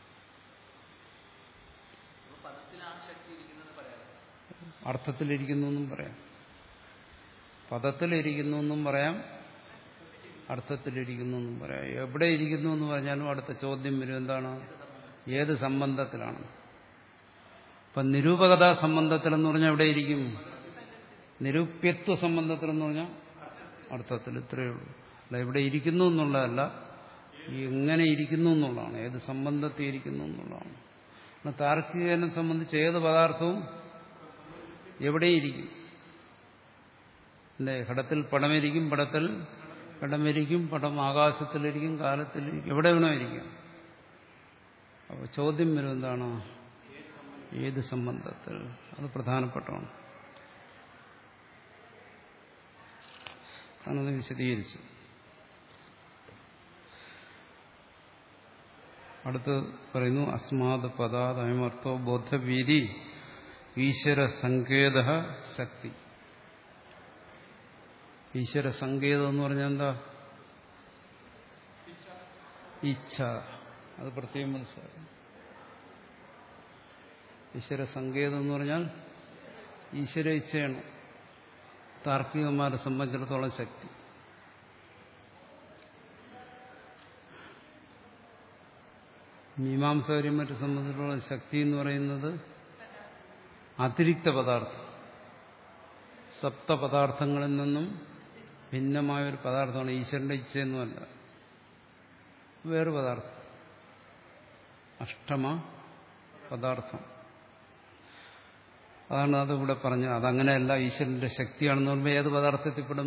അർത്ഥത്തിലിരിക്കുന്നു എന്നും പറയാം, പദത്തിലിരിക്കുന്നു എന്നും പറയാം, അർത്ഥത്തിലിരിക്കുന്നു എന്നും പറയാം. എവിടെ ഇരിക്കുന്നു എന്ന് പറഞ്ഞാലും അടുത്ത ചോദ്യം വരും, എന്താണ്? ഏത് സംബന്ധത്തിലാണ്? അപ്പം നിരൂപകതാ സംബന്ധത്തിലെന്ന് പറഞ്ഞാൽ എവിടെ ഇരിക്കും? നിരൂപ്യത്വ സംബന്ധത്തിലെന്ന് പറഞ്ഞാൽ അർത്ഥത്തിൽ. ഇത്രയേ ഉള്ളൂ. അല്ല എവിടെ ഇരിക്കുന്നു എന്നുള്ളതല്ല, എങ്ങനെ ഇരിക്കുന്നു എന്നുള്ളതാണ്, ഏത് സംബന്ധത്തിൽ ഇരിക്കുന്നു എന്നുള്ളതാണ്. താർക്കികനെ സംബന്ധിച്ച് ഏത് പദാർത്ഥവും എവിടെയിരിക്കും. അല്ലേ? ഘടത്തിൽ പടമിരിക്കും, പടത്തിൽ പടമിരിക്കും, പടം ആകാശത്തിലിരിക്കും, കാലത്തിലിരിക്കും, എവിടെ വേണോ ഇരിക്കും. അപ്പോൾ ചോദ്യം വരും, എന്താണ്? ഏത് സംബന്ധത്തിൽ? അത് പ്രധാനപ്പെട്ടതാണ്. ആണത് വിശദീകരിച്ചു. അടുത്ത് പറയുന്നു, അസ്മാത് പദാത് അയമർത്ഥോ ബോധവീതി ഈശ്വര സങ്കേത ശക്തി. ഈശ്വര സങ്കേതം എന്ന് പറഞ്ഞാൽ എന്താ? ഇച്ഛ. അത് പ്രത്യേകം മനസ്സിലാക്കും. ഈശ്വര സങ്കേതം എന്ന് പറഞ്ഞാൽ ഈശ്വര ഇച്ഛയാണ് താർക്കികന്മാരെ സംബന്ധിച്ചിടത്തോളം ശക്തി. മീമാംസകരും മറ്റു സംബന്ധിച്ചിടത്തോളം ശക്തി എന്ന് പറയുന്നത് അതിരിക്ത പദാർത്ഥം. സപ്തപദാർത്ഥങ്ങളിൽ നിന്നും ഭിന്നമായ ഒരു പദാർത്ഥമാണ്. ഈശ്വരന്റെ ഇച്ഛയൊന്നുമല്ല, വേറെ പദാർത്ഥം, അഷ്ടമ പദാർത്ഥം. അതാണ് അതിവിടെ പറഞ്ഞത്. അതങ്ങനെയല്ല, ഈശ്വരന്റെ ശക്തിയാണെന്ന് പറയുമ്പോൾ ഏത് പദാർത്ഥത്തിൽപ്പെടും?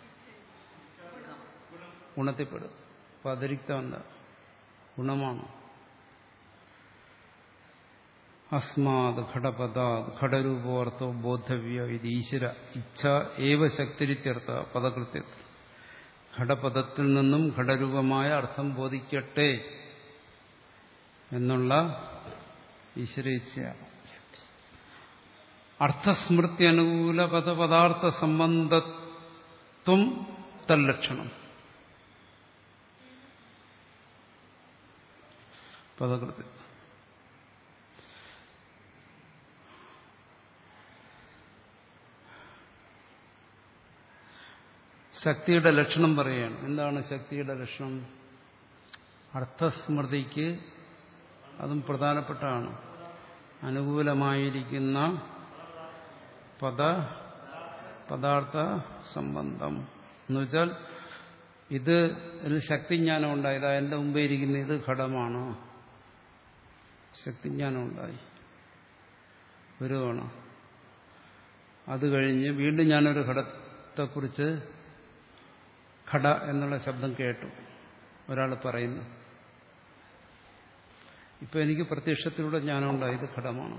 ഗുണത്തിൽപ്പെടും. അപ്പൊ അതിരിക്തമല്ല, ഗുണമാണ്. അസ്മാത് ഘടപദാത് ഘടരൂപോർത്ഥോ ബോധവ്യ ഇത് ഈശ്വര ഇച്ഛ ഏവ ശക്തിരിത്യർത്ഥ പദകൃത്യത്തിൽ. ഘടപദത്തിൽ നിന്നും ഘടരൂപമായ അർത്ഥം ബോധിക്കട്ടെ എന്നുള്ള ഈശ്വര ഇച്ഛയാണ്. അർത്ഥസ്മൃതി അനുകൂല പദപദാർത്ഥ സംബന്ധത്വം തല്ലക്ഷണം. പദകൃത്യ ശക്തിയുടെ ലക്ഷണം പറയുകയാണ്. എന്താണ് ശക്തിയുടെ ലക്ഷണം? അർത്ഥസ്മൃതിക്ക് അതും പ്രധാനപ്പെട്ടതാണ്. അനുകൂലമായിരിക്കുന്ന പദ പദാർത്ഥ സംബന്ധം എന്ന് വെച്ചാൽ ഇത് ശക്തിജ്ഞാനം ഉണ്ടായി. ഇതാ എന്റെ മുമ്പേ ഇരിക്കുന്ന ഇത് ഘടമാണ്. ശക്തിജ്ഞാനം ഉണ്ടായി വരുവാണ്. അത് കഴിഞ്ഞ് വീണ്ടും ഞാനൊരു ഘടത്തെക്കുറിച്ച് ഘട എന്നുള്ള ശബ്ദം കേട്ടു, ഒരാൾ പറയുന്നു. ഇപ്പൊ എനിക്ക് പ്രത്യക്ഷത്തിലൂടെ ജ്ഞാനം ഉണ്ടായി ഇത് ഘടമാണ്.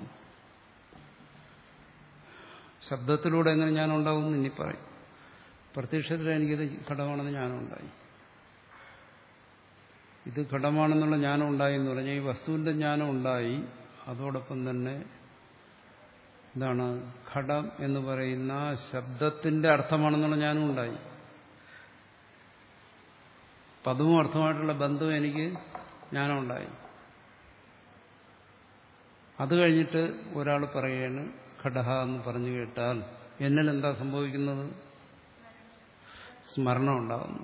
ശബ്ദത്തിലൂടെ എങ്ങനെ ജ്ഞാനം ഉണ്ടാകുമെന്ന് ഇനി പറയും. പ്രത്യക്ഷത്തിൽ എനിക്കിത് ഘടമാണെന്ന് ജ്ഞാനം ഉണ്ടായി. ഇത് ഘടമാണെന്നുള്ള ജ്ഞാനം ഉണ്ടായി എന്ന് പറഞ്ഞാൽ ഈ വസ്തുവിന്റെ ജ്ഞാനം ഉണ്ടായി. അതോടൊപ്പം തന്നെ എന്താണ് ഘടം എന്ന് പറയുന്ന ശബ്ദത്തിന്റെ അർത്ഥമാണെന്നുള്ള ജ്ഞാനം ഉണ്ടായി. പദവും അർത്ഥമായിട്ടുള്ള ബന്ധവും എനിക്ക് ജ്ഞാനം ഉണ്ടായി. അത് കഴിഞ്ഞിട്ട് ഒരാൾ പറയുകയാണ് ഘടഹ എന്ന് പറഞ്ഞു കേട്ടാൽ എന്നിൽ എന്താ സംഭവിക്കുന്നത്? സ്മരണം ഉണ്ടാകുന്നു.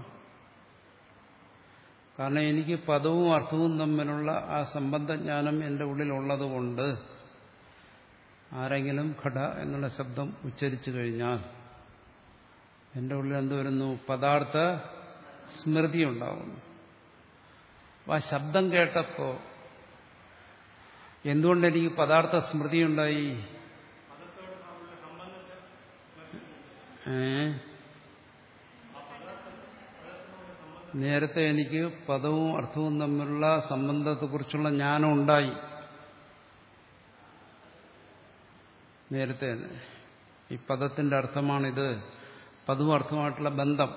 കാരണം എനിക്ക് പദവും അർത്ഥവും തമ്മിലുള്ള ആ സംബന്ധജ്ഞാനം എൻ്റെ ഉള്ളിലുള്ളത് കൊണ്ട് ആരെങ്കിലും ഘട എന്നുള്ള ശബ്ദം ഉച്ചരിച്ചു കഴിഞ്ഞാൽ എൻ്റെ ഉള്ളിൽ എന്ത് വരുന്നു? പദാർത്ഥ സ്മൃതി ഉണ്ടാകുന്നു. ആ ശബ്ദം കേട്ടപ്പോ എന്തുകൊണ്ട് എനിക്ക് പദാർത്ഥ സ്മൃതി ഉണ്ടായി? ഏ നേരത്തെ എനിക്ക് പദവും അർത്ഥവും തമ്മിലുള്ള സംബന്ധത്തെക്കുറിച്ചുള്ള ജ്ഞാനം ഉണ്ടായി. നേരത്തെ ഈ പദത്തിന്റെ അർത്ഥമാണിത്, പദവും അർത്ഥമായിട്ടുള്ള ബന്ധം.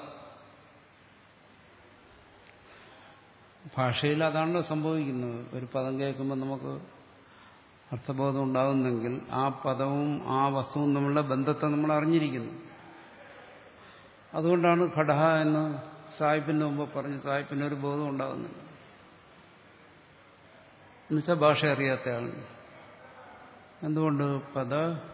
ഭാഷയിൽ അതാണല്ലോ സംഭവിക്കുന്നത്. ഒരു പദം കേൾക്കുമ്പോൾ നമുക്ക് അർത്ഥബോധം ഉണ്ടാകുന്നെങ്കിൽ ആ പദവും ആ വസ്തുവും തമ്മിലുള്ള ബന്ധത്തെ നമ്മൾ അറിഞ്ഞിരിക്കുന്നു. അതുകൊണ്ടാണ് ഘടഹ എന്ന് സാഹിബിന്റെ മുമ്പ് പറഞ്ഞ് സാഹിബിന് ഒരു ബോധം ഉണ്ടാകുന്നില്ല. എന്നുവെച്ചാൽ ഭാഷ അറിയാത്ത ആളിന്. എന്തുകൊണ്ട്? പദ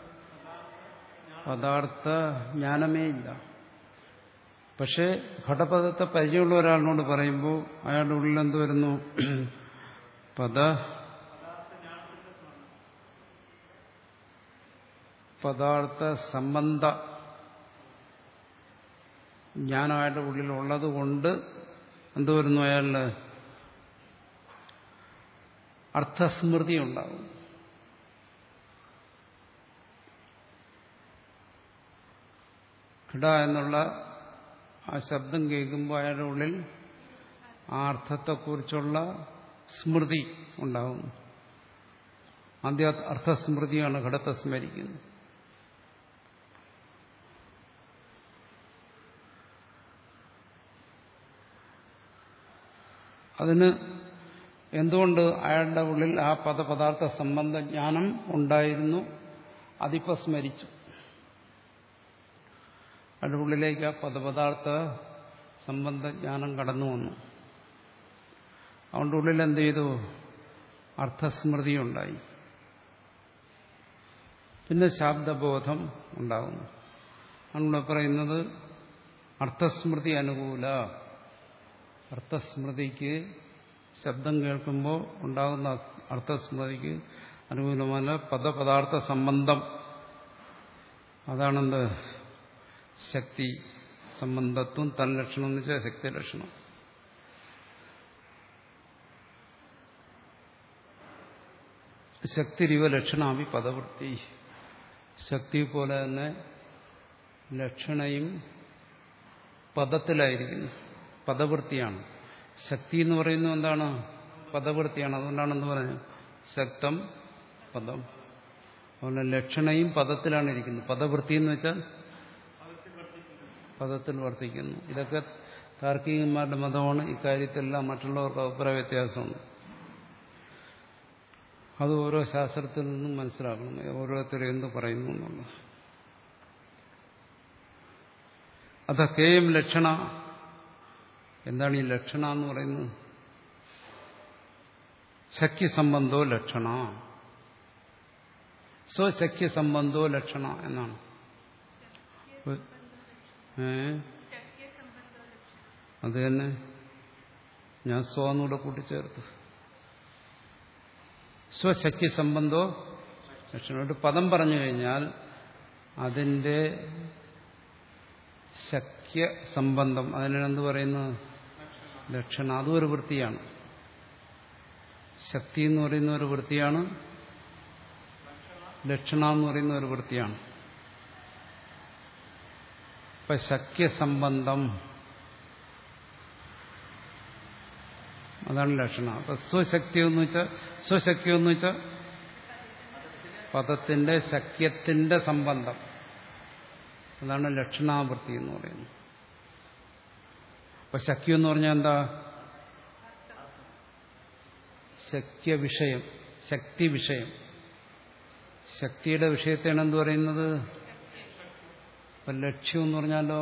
പദാർത്ഥ ജ്ഞാനമേ ഇല്ല. പക്ഷെ ഘടപദത്തെ പരിചയമുള്ള ഒരാളിനോട് പറയുമ്പോൾ അയാളുടെ ഉള്ളിൽ എന്ത് വരുന്നു? പദ പദാർത്ഥ സംബന്ധ ജ്ഞാനം അയാളുടെ ഉള്ളിലുള്ളത് കൊണ്ട് എന്ത് വരുന്നു? അയാളുടെ അർത്ഥസ്മൃതി ഉണ്ടാകും. ഘട എന്നുള്ള ആ ശബ്ദം കേൾക്കുമ്പോൾ അയാളുടെ ഉള്ളിൽ ആ അർത്ഥത്തെക്കുറിച്ചുള്ള സ്മൃതി ഉണ്ടാകുന്നു. ആദ്യ അർത്ഥസ്മൃതിയാണ് ഘടത്തെ സ്മരിക്കുന്നത്. അതിന് എന്തുകൊണ്ട് അയാളുടെ ഉള്ളിൽ ആ പദപദാർത്ഥ സംബന്ധ ജ്ഞാനം ഉണ്ടായിരുന്നു? അതിപ്പോ സ്മരിച്ചു. അതിൻ്റെ ഉള്ളിലേക്ക് ആ പദപദാർത്ഥ സംബന്ധജ്ഞാനം കടന്നു വന്നു. അതുകൊണ്ട് ഉള്ളിൽ എന്ത് ചെയ്തു? അർത്ഥസ്മൃതി ഉണ്ടായി. പിന്നെ ശാബ്ദബോധം ഉണ്ടാകുന്നു. നമ്മൾ പറയുന്നത് അർത്ഥസ്മൃതി അനുകൂല. അർത്ഥസ്മൃതിക്ക് ശബ്ദം കേൾക്കുമ്പോൾ ഉണ്ടാകുന്ന അർത്ഥസ്മൃതിക്ക് അനുകൂലമായ പദപദാർത്ഥ സംബന്ധം. അതാണെന്ത്? ശക്തി സംബന്ധത്വം തൻലക്ഷണം എന്ന് വെച്ചാൽ ശക്തി ലക്ഷണം. ശക്തിരിവ ലക്ഷണാമി പദവൃത്തി. ശക്തി പോലെ തന്നെ ലക്ഷണയും പദത്തിലായിരിക്കുന്നു. പദവൃത്തിയാണ്. ശക്തി എന്ന് പറയുന്നത് എന്താണ്? പദവൃത്തിയാണ്. അതുകൊണ്ടാണെന്ന് പറഞ്ഞു ശക്തം പദം. അതുകൊണ്ട് ലക്ഷണയും പദത്തിലാണ് ഇരിക്കുന്നത്. പദവൃത്തി എന്ന് വെച്ചാൽ പദത്തിൽ വർത്തിക്കുന്നു. ഇതൊക്കെ താർക്കികന്മാരുടെ മതമാണ്. ഇക്കാര്യത്തിലെല്ലാം മറ്റുള്ളവർക്ക് അഭിപ്രായ വ്യത്യാസമുണ്ട്. അത് ഓരോ ശാസ്ത്രത്തിൽ നിന്നും മനസ്സിലാക്കണം, ഓരോരുത്തരും എന്ത് പറയുന്നു എന്നുള്ളത്. അതൊക്കെയും ലക്ഷണ. എന്താണ് ഈ ലക്ഷണ എന്ന് പറയുന്നത്? ശക്തി സംബന്ധോ ലക്ഷണ. സ്വശക്തി സംബന്ധോ ലക്ഷണ എന്നാണ്. ഏ അത് തന്നെ ഞാൻ സ്വന്നൂടെ കൂട്ടിച്ചേർത്തു. സ്വശക്തി സംബന്ധോ ലക്ഷണം. ഒരു പദം പറഞ്ഞു കഴിഞ്ഞാൽ അതിന്റെ ശക്യ സംബന്ധം, അതിനെന്ത് പറയുന്നു? ലക്ഷണം. അതും ഒരു വൃത്തിയാണ്. ശക്തി എന്ന് പറയുന്ന ഒരു വൃത്തിയാണ്. ലക്ഷണ എന്ന് പറയുന്ന ഒരു വൃത്തിയാണ്. ഇപ്പൊ ശക്യ സംബന്ധം അതാണ് ലക്ഷണം. അപ്പൊ സ്വശക്തി എന്ന് വെച്ചാൽ സ്വശക്തി എന്ന് വെച്ചാൽ പദത്തിന്റെ ശക്യത്തിന്റെ സംബന്ധം. അതാണ് ലക്ഷണാവൃത്തി എന്ന് പറയുന്നത്. അപ്പൊ ശക്തി എന്ന് പറഞ്ഞാൽ എന്താ? ശക്യ വിഷയം, ശക്തി വിഷയം. ശക്തിയുടെ വിഷയത്തെയാണ് എന്ത് പറയുന്നത്? അപ്പൊ ലക്ഷ്യം എന്ന് പറഞ്ഞാലോ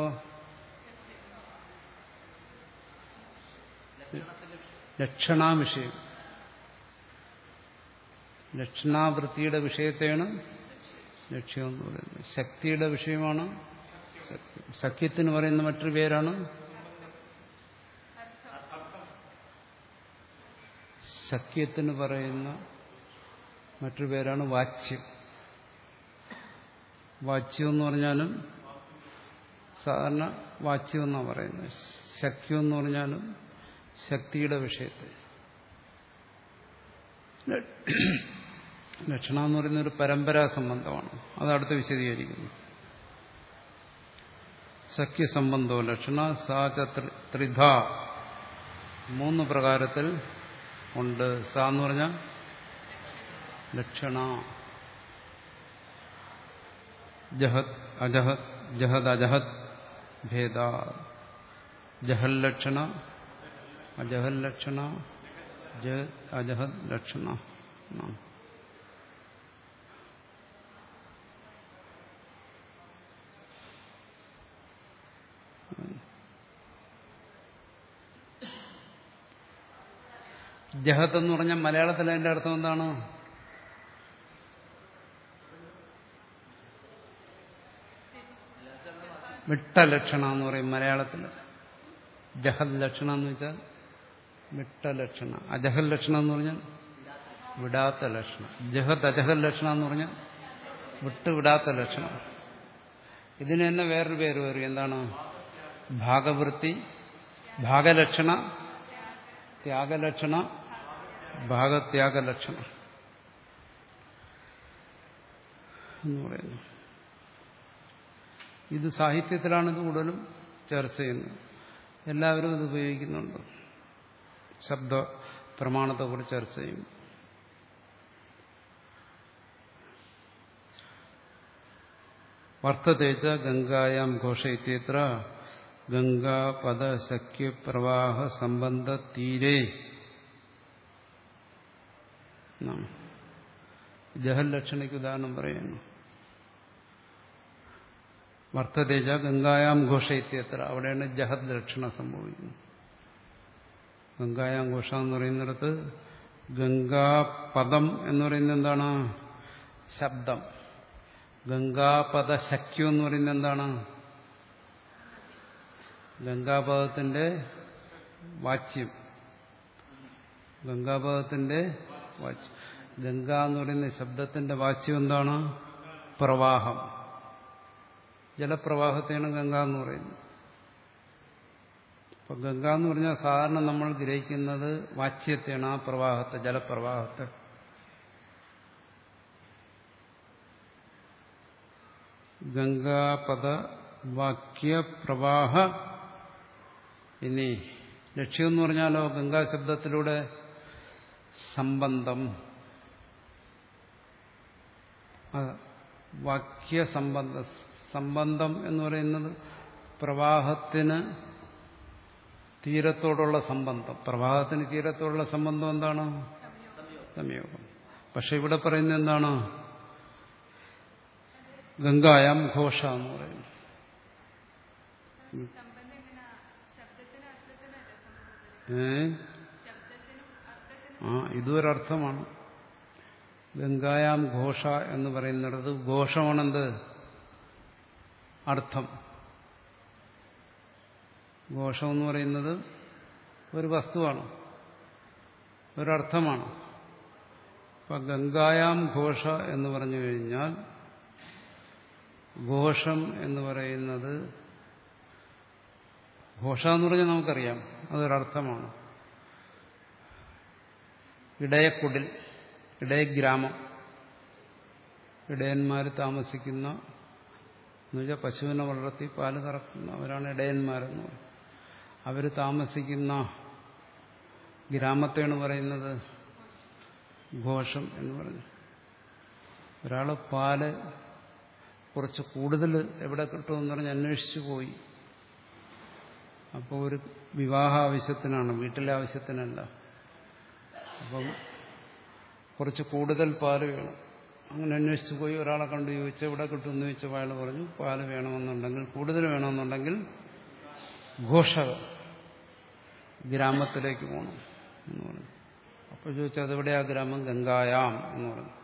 ലക്ഷണാ വിഷയം. ലക്ഷണാവൃത്തിയുടെ വിഷയത്തെയാണ് ലക്ഷ്യം എന്ന് പറയുന്നത്. ശക്തിയുടെ വിഷയമാണ് സഖ്യത്തിന് പറയുന്ന മറ്റൊരു പേരാണ് സഖ്യത്തിന് പറയുന്ന മറ്റൊരു പേരാണ് വാച്യം. വാച്യം എന്ന് പറഞ്ഞാലും സാധാരണ വാച്യം എന്നാണ് പറയുന്നത്. ശക്യം എന്ന് പറഞ്ഞാലും ശക്തിയുടെ വിഷയത്തെ. ലക്ഷണം എന്ന് പറയുന്ന ഒരു പരമ്പരാ സംബന്ധമാണ്. അതടുത്ത് വിശദീകരിക്കുന്നു. സഖ്യ സംബന്ധോ ലക്ഷണ സാച ത്രിധ. മൂന്ന് പ്രകാരത്തിൽ ഉണ്ട്. സ എന്ന് പറഞ്ഞാൽ ലക്ഷണ. ജഹത് അജഹത് ജഹത് അജഹത് ഭേദ. ജഹൽ ലക്ഷണ അജഹൽ ലക്ഷണ ജഹത് അജഹത് ലക്ഷണ. ജഹത്ത് എന്ന് പറഞ്ഞാൽ മലയാളത്തിൽ അതിന്റെ അർത്ഥം എന്താണ്? വിട്ട ലക്ഷണ എന്ന് പറയും മലയാളത്തിൽ. ജഹൽ ലക്ഷണ എന്ന് വെച്ചാൽ വിട്ട ലക്ഷണ. അജഹൽ ലക്ഷണ എന്ന് പറഞ്ഞാൽ വിടാത്ത ലക്ഷണം. ജഹത് അജഹൽ ലക്ഷണ എന്ന് പറഞ്ഞാൽ വിട്ടുവിടാത്ത ലക്ഷണം. ഇതിന് തന്നെ വേറൊരു പേര് വരും. എന്താണ്? ഭാഗവൃത്തി, ഭാഗലക്ഷണ, ത്യാഗലക്ഷണ, ഭാഗത്യാഗലക്ഷണ എന്ന് പറയുന്നു. ഇത് സാഹിത്യത്തിലാണ് ഇത് കൂടുതലും ചർച്ച ചെയ്യുന്നത്. എല്ലാവരും ഇത് ഉപയോഗിക്കുന്നുണ്ട്. ശബ്ദ പ്രമാണത്തെക്കുറിച്ച് ചർച്ച ചെയ്യും. വർത്തതേച്ച ഗംഗായാം ഘോഷയിത്യത്ര ഗംഗാപദ ശക്യ പ്രവാഹ സംബന്ധ തീരെ. ജഹൽ ലക്ഷണയ്ക്ക് ഉദാഹരണം പറയുന്നു. വർത്തതേജ ഗംഗായാം ഘോഷയിത്യത്ര അവിടെയാണ് ജഹത് ലക്ഷണം സംഭവിക്കുന്നത്. ഗംഗായാം ഘോഷ എന്ന് പറയുന്നിടത്ത് ഗംഗാപദം എന്ന് പറയുന്നത് എന്താണ്? ശബ്ദം. ഗംഗാപദ ശക്യം എന്ന് പറയുന്നത് എന്താണ്? ഗംഗാപദത്തിന്റെ വാച്യം. ഗംഗാപദത്തിന്റെ വാച്യം. ഗംഗ എന്ന് പറയുന്ന ശബ്ദത്തിന്റെ വാച്യം എന്താണ്? പ്രവാഹം. ജലപ്രവാഹത്തെയാണ് ഗംഗ എന്ന് പറയുന്നത്. അപ്പൊ ഗംഗ എന്ന് പറഞ്ഞാൽ സാധാരണ നമ്മൾ ഗ്രഹിക്കുന്നത് വാച്യത്തെയാണ്, ആ പ്രവാഹത്തെ, ജലപ്രവാഹത്തെ. ഗംഗാപദ വാക്യ പ്രവാഹ. ഇനി ലക്ഷ്യം എന്ന് പറഞ്ഞാലോ ഗംഗാ ശബ്ദത്തിലൂടെ സംബന്ധം, വാക്യ സംബന്ധ. സംബന്ധം എന്ന് പറയുന്നത് പ്രവാഹത്തിന് തീരത്തോടുള്ള സംബന്ധം. പ്രവാഹത്തിന് തീരത്തോടുള്ള സംബന്ധം എന്താണ്? സംയോഗം. പക്ഷെ ഇവിടെ പറയുന്നത് എന്താണ്? ഗംഗായാം ഘോഷ എന്ന് പറയുന്നു. ഏ ആ ഇതൊരർത്ഥമാണ്. ഗംഗായാം ഘോഷ എന്ന് പറയുന്നിടത്ത് ഘോഷമാണെന്ത്? അർത്ഥം. ഘോഷം എന്ന് പറയുന്നത് ഒരു വസ്തുവാണ്, ഒരർത്ഥമാണ്. അപ്പൊ ഗംഗായാം ഘോഷ എന്ന് പറഞ്ഞു കഴിഞ്ഞാൽ ഘോഷം എന്ന് പറയുന്നത്, ഘോഷ എന്ന് പറഞ്ഞാൽ നമുക്കറിയാം അതൊരർത്ഥമാണ്. ഇടയക്കുടിൽ, ഇടയഗ്രാമം, ഇടയന്മാർ താമസിക്കുന്ന എന്നുവെച്ചാൽ പശുവിനെ വളർത്തി പാല് കറക്കുന്നവരാണ് ഇടയന്മാരെന്ന് പറയും. അവർ താമസിക്കുന്ന ഗ്രാമത്തെയാണ് പറയുന്നത് ഘോഷം എന്ന് പറഞ്ഞു. ഒരാൾ പാല് കുറച്ച് കൂടുതൽ എവിടെ കിട്ടുമെന്ന് പറഞ്ഞ് അന്വേഷിച്ചു പോയി. അപ്പോൾ ഒരു വിവാഹ ആവശ്യത്തിനാണ്, വീട്ടിലെ ആവശ്യത്തിനല്ല. അപ്പം കുറച്ച് കൂടുതൽ പാല് വേണം. അങ്ങനെ അന്വേഷിച്ചു പോയി ഒരാളെ കണ്ടു ചോദിച്ചു എവിടെ കിട്ടുമെന്ന് ചോദിച്ചപ്പോൾ അയാൾ പറഞ്ഞു പാല് വേണമെന്നുണ്ടെങ്കിൽ, കൂടുതൽ വേണമെന്നുണ്ടെങ്കിൽ ഘോഷക ഗ്രാമത്തിലേക്ക് പോകണം എന്ന് പറഞ്ഞു. അപ്പോൾ ചോദിച്ചു അതെവിടെയാ ഗ്രാമം? ഗംഗായാം എന്ന് പറഞ്ഞു.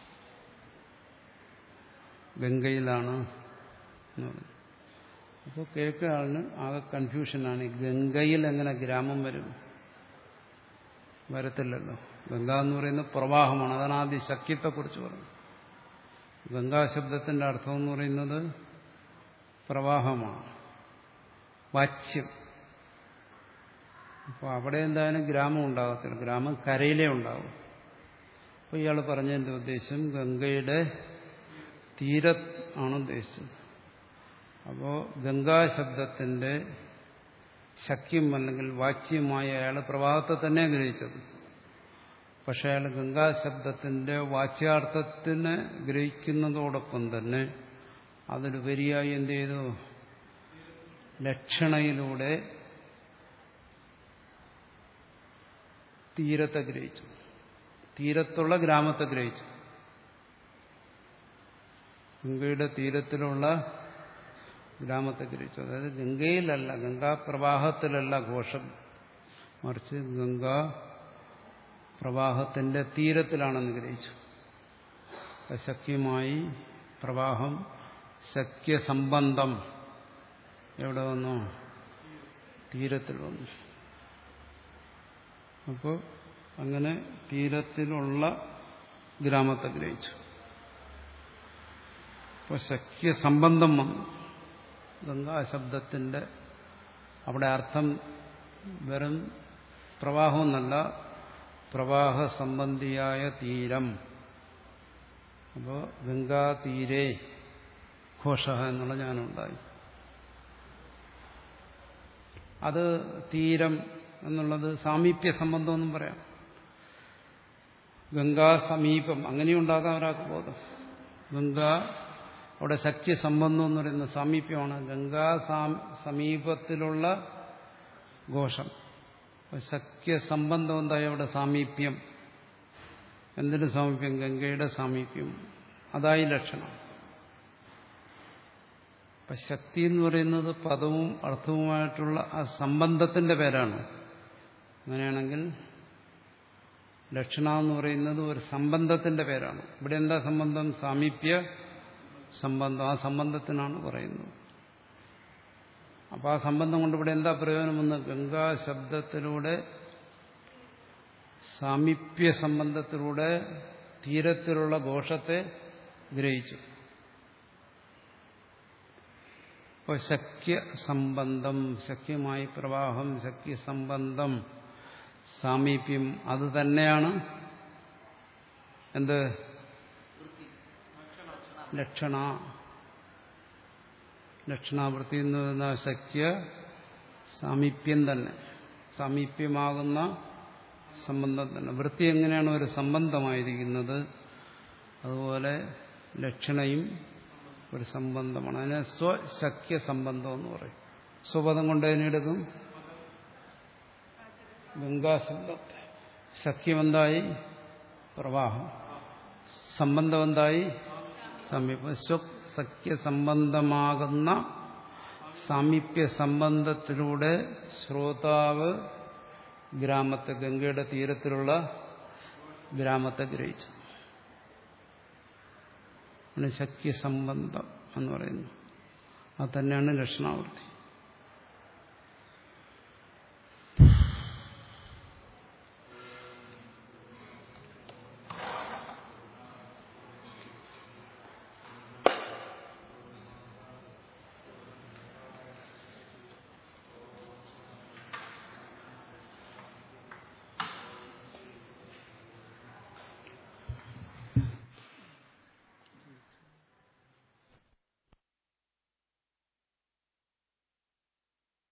ഗംഗയിലാണ് എന്ന് പറഞ്ഞു. അപ്പോൾ കേൾക്കുന്ന ആളിന് ആകെ കൺഫ്യൂഷനാണ്. ഗംഗയിൽ എങ്ങനെ ഗ്രാമം വരും? വരത്തില്ലല്ലോ. ഗംഗ എന്ന് പറയുന്നത് പ്രവാഹമാണ്. അതാണ് ആദ്യം ശക്തിയെക്കുറിച്ച് പറഞ്ഞത്. ഗംഗാശബ്ദത്തിന്റെ അർത്ഥം എന്ന് പറയുന്നത് പ്രവാഹമാണ്, വാച്യം. അപ്പോൾ അവിടെ എന്തായാലും ഗ്രാമം ഉണ്ടാകത്തില്ല. ഗ്രാമം കരയിലേ ഉണ്ടാവും. അപ്പോൾ ഇയാൾ പറഞ്ഞതിൻ്റെ ഉദ്ദേശം ഗംഗയുടെ തീര ആണ് ഉദ്ദേശിച്ചത്. അപ്പോൾ ഗംഗാശബ്ദത്തിന്റെ ശക്യം അല്ലെങ്കിൽ വാച്യമായ അയാൾ പ്രവാഹത്തെ തന്നെ ഗ്രഹിച്ചത്. പക്ഷെ അയാൾ ഗംഗാശബ്ദത്തിന്റെ വാച്യാർത്ഥത്തിനെ ഗ്രഹിക്കുന്നതോടൊപ്പം തന്നെ അതിലുപരിയായി എന്ത് ചെയ്തു? ലക്ഷണയിലൂടെ തീരത്തെ ഗ്രഹിച്ചു, തീരത്തുള്ള ഗ്രാമത്തെ ഗ്രഹിച്ചു. ഗംഗയുടെ തീരത്തിലുള്ള ഗ്രാമത്തെ ഗ്രഹിച്ചു. അതായത് ഗംഗയിലല്ല, ഗംഗാപ്രവാഹത്തിലല്ല ഘോഷം, മറിച്ച് ഗംഗാ പ്രവാഹത്തിന്റെ തീരത്തിലാണെന്ന് ഗ്രഹിച്ചു. ശക്യമായി പ്രവാഹം, ശക്യസംബന്ധം എവിടെ വന്നു? തീരത്തിൽ വന്നു. അപ്പോൾ അങ്ങനെ തീരത്തിലുള്ള ഗ്രാമത്തെ ഗ്രഹിച്ചു. അപ്പോൾ ശക്യസംബന്ധം വന്നു. ഗംഗാശബ്ദത്തിന്റെ അവിടെ അർത്ഥം വെറും പ്രവാഹമെന്നല്ല, പ്രവാഹ സംബന്ധിയായ തീരം. അപ്പോൾ ഗംഗാതീരേ ഘോഷ എന്നുള്ള ജ്ഞാനമുണ്ടായി. അത് തീരം എന്നുള്ളത് സാമീപ്യ സംബന്ധമെന്നും പറയാം. ഗംഗാ സമീപം അങ്ങനെയുണ്ടാകാം ഒരാൾക്ക് ബോധം. ഗംഗ അവിടെ സഖ്യസംബന്ധം എന്ന് പറയുന്ന സാമീപ്യമാണ്. ഗംഗാ സമീപത്തിലുള്ള ഘോഷം. സഖ്യസംബന്ധം എന്തായി അവിടെ? സാമീപ്യം. എന്തിന് സാമീപ്യം? ഗംഗയുടെ സാമീപ്യം. അതായി ലക്ഷണം. അപ്പൊ ശക്തി എന്ന് പറയുന്നത് പദവും അർത്ഥവുമായിട്ടുള്ള ആ സംബന്ധത്തിന്റെ പേരാണ്. അങ്ങനെയാണെങ്കിൽ ലക്ഷണ എന്ന് പറയുന്നത് ഒരു സംബന്ധത്തിന്റെ പേരാണ്. ഇവിടെ എന്താ സംബന്ധം? സാമീപ്യ സംബന്ധം. ആ സംബന്ധത്തിനാണ് പറയുന്നത്. അപ്പൊ ആ സംബന്ധം കൊണ്ട് ഇവിടെ എന്താ പ്രയോജനമെന്ന്? ഗംഗാ ശബ്ദത്തിലൂടെ സാമീപ്യ സംബന്ധത്തിലൂടെ തീരത്തിലുള്ള ഘോഷത്തെ ഗ്രഹിച്ചു. ഇപ്പോൾ ശക്യ സംബന്ധം, ശക്യമായി പ്രവാഹം, ശക്യ സംബന്ധം, സാമീപ്യം, അത് തന്നെയാണ് എന്ത്? ലക്ഷണ. ലക്ഷണാവൃത്തി എന്ന് പറയുന്ന ശക്യ സാമീപ്യം തന്നെ, സാമീപ്യമാകുന്ന സംബന്ധം തന്നെ. വൃത്തി എങ്ങനെയാണ് ഒരു സംബന്ധമായിരിക്കുന്നത്, അതുപോലെ ലക്ഷണയും ഒരു സംബന്ധമാണ്. അതിനെ സ്വശക്യ സംബന്ധം എന്ന് പറയും. സ്വപദം കൊണ്ട് അതിനെടുക്കും ഗംഗാശബ്ദത്തെ. ശക്യമെന്തായി? പ്രവാഹം. സംബന്ധം എന്തായി? സമീപം. സ്വസഖ്യ സംബന്ധമാകുന്ന സാമീപ്യ സംബന്ധത്തിലൂടെ ശ്രോതാവ് ഗ്രാമത്തെ, ഗംഗയുടെ തീരത്തിലുള്ള ഗ്രാമത്തെ ഗ്രഹിച്ചു. ശക്യ സംബന്ധം എന്ന് പറയുന്നു. അത് തന്നെയാണ് ലക്ഷണാവൃത്തി.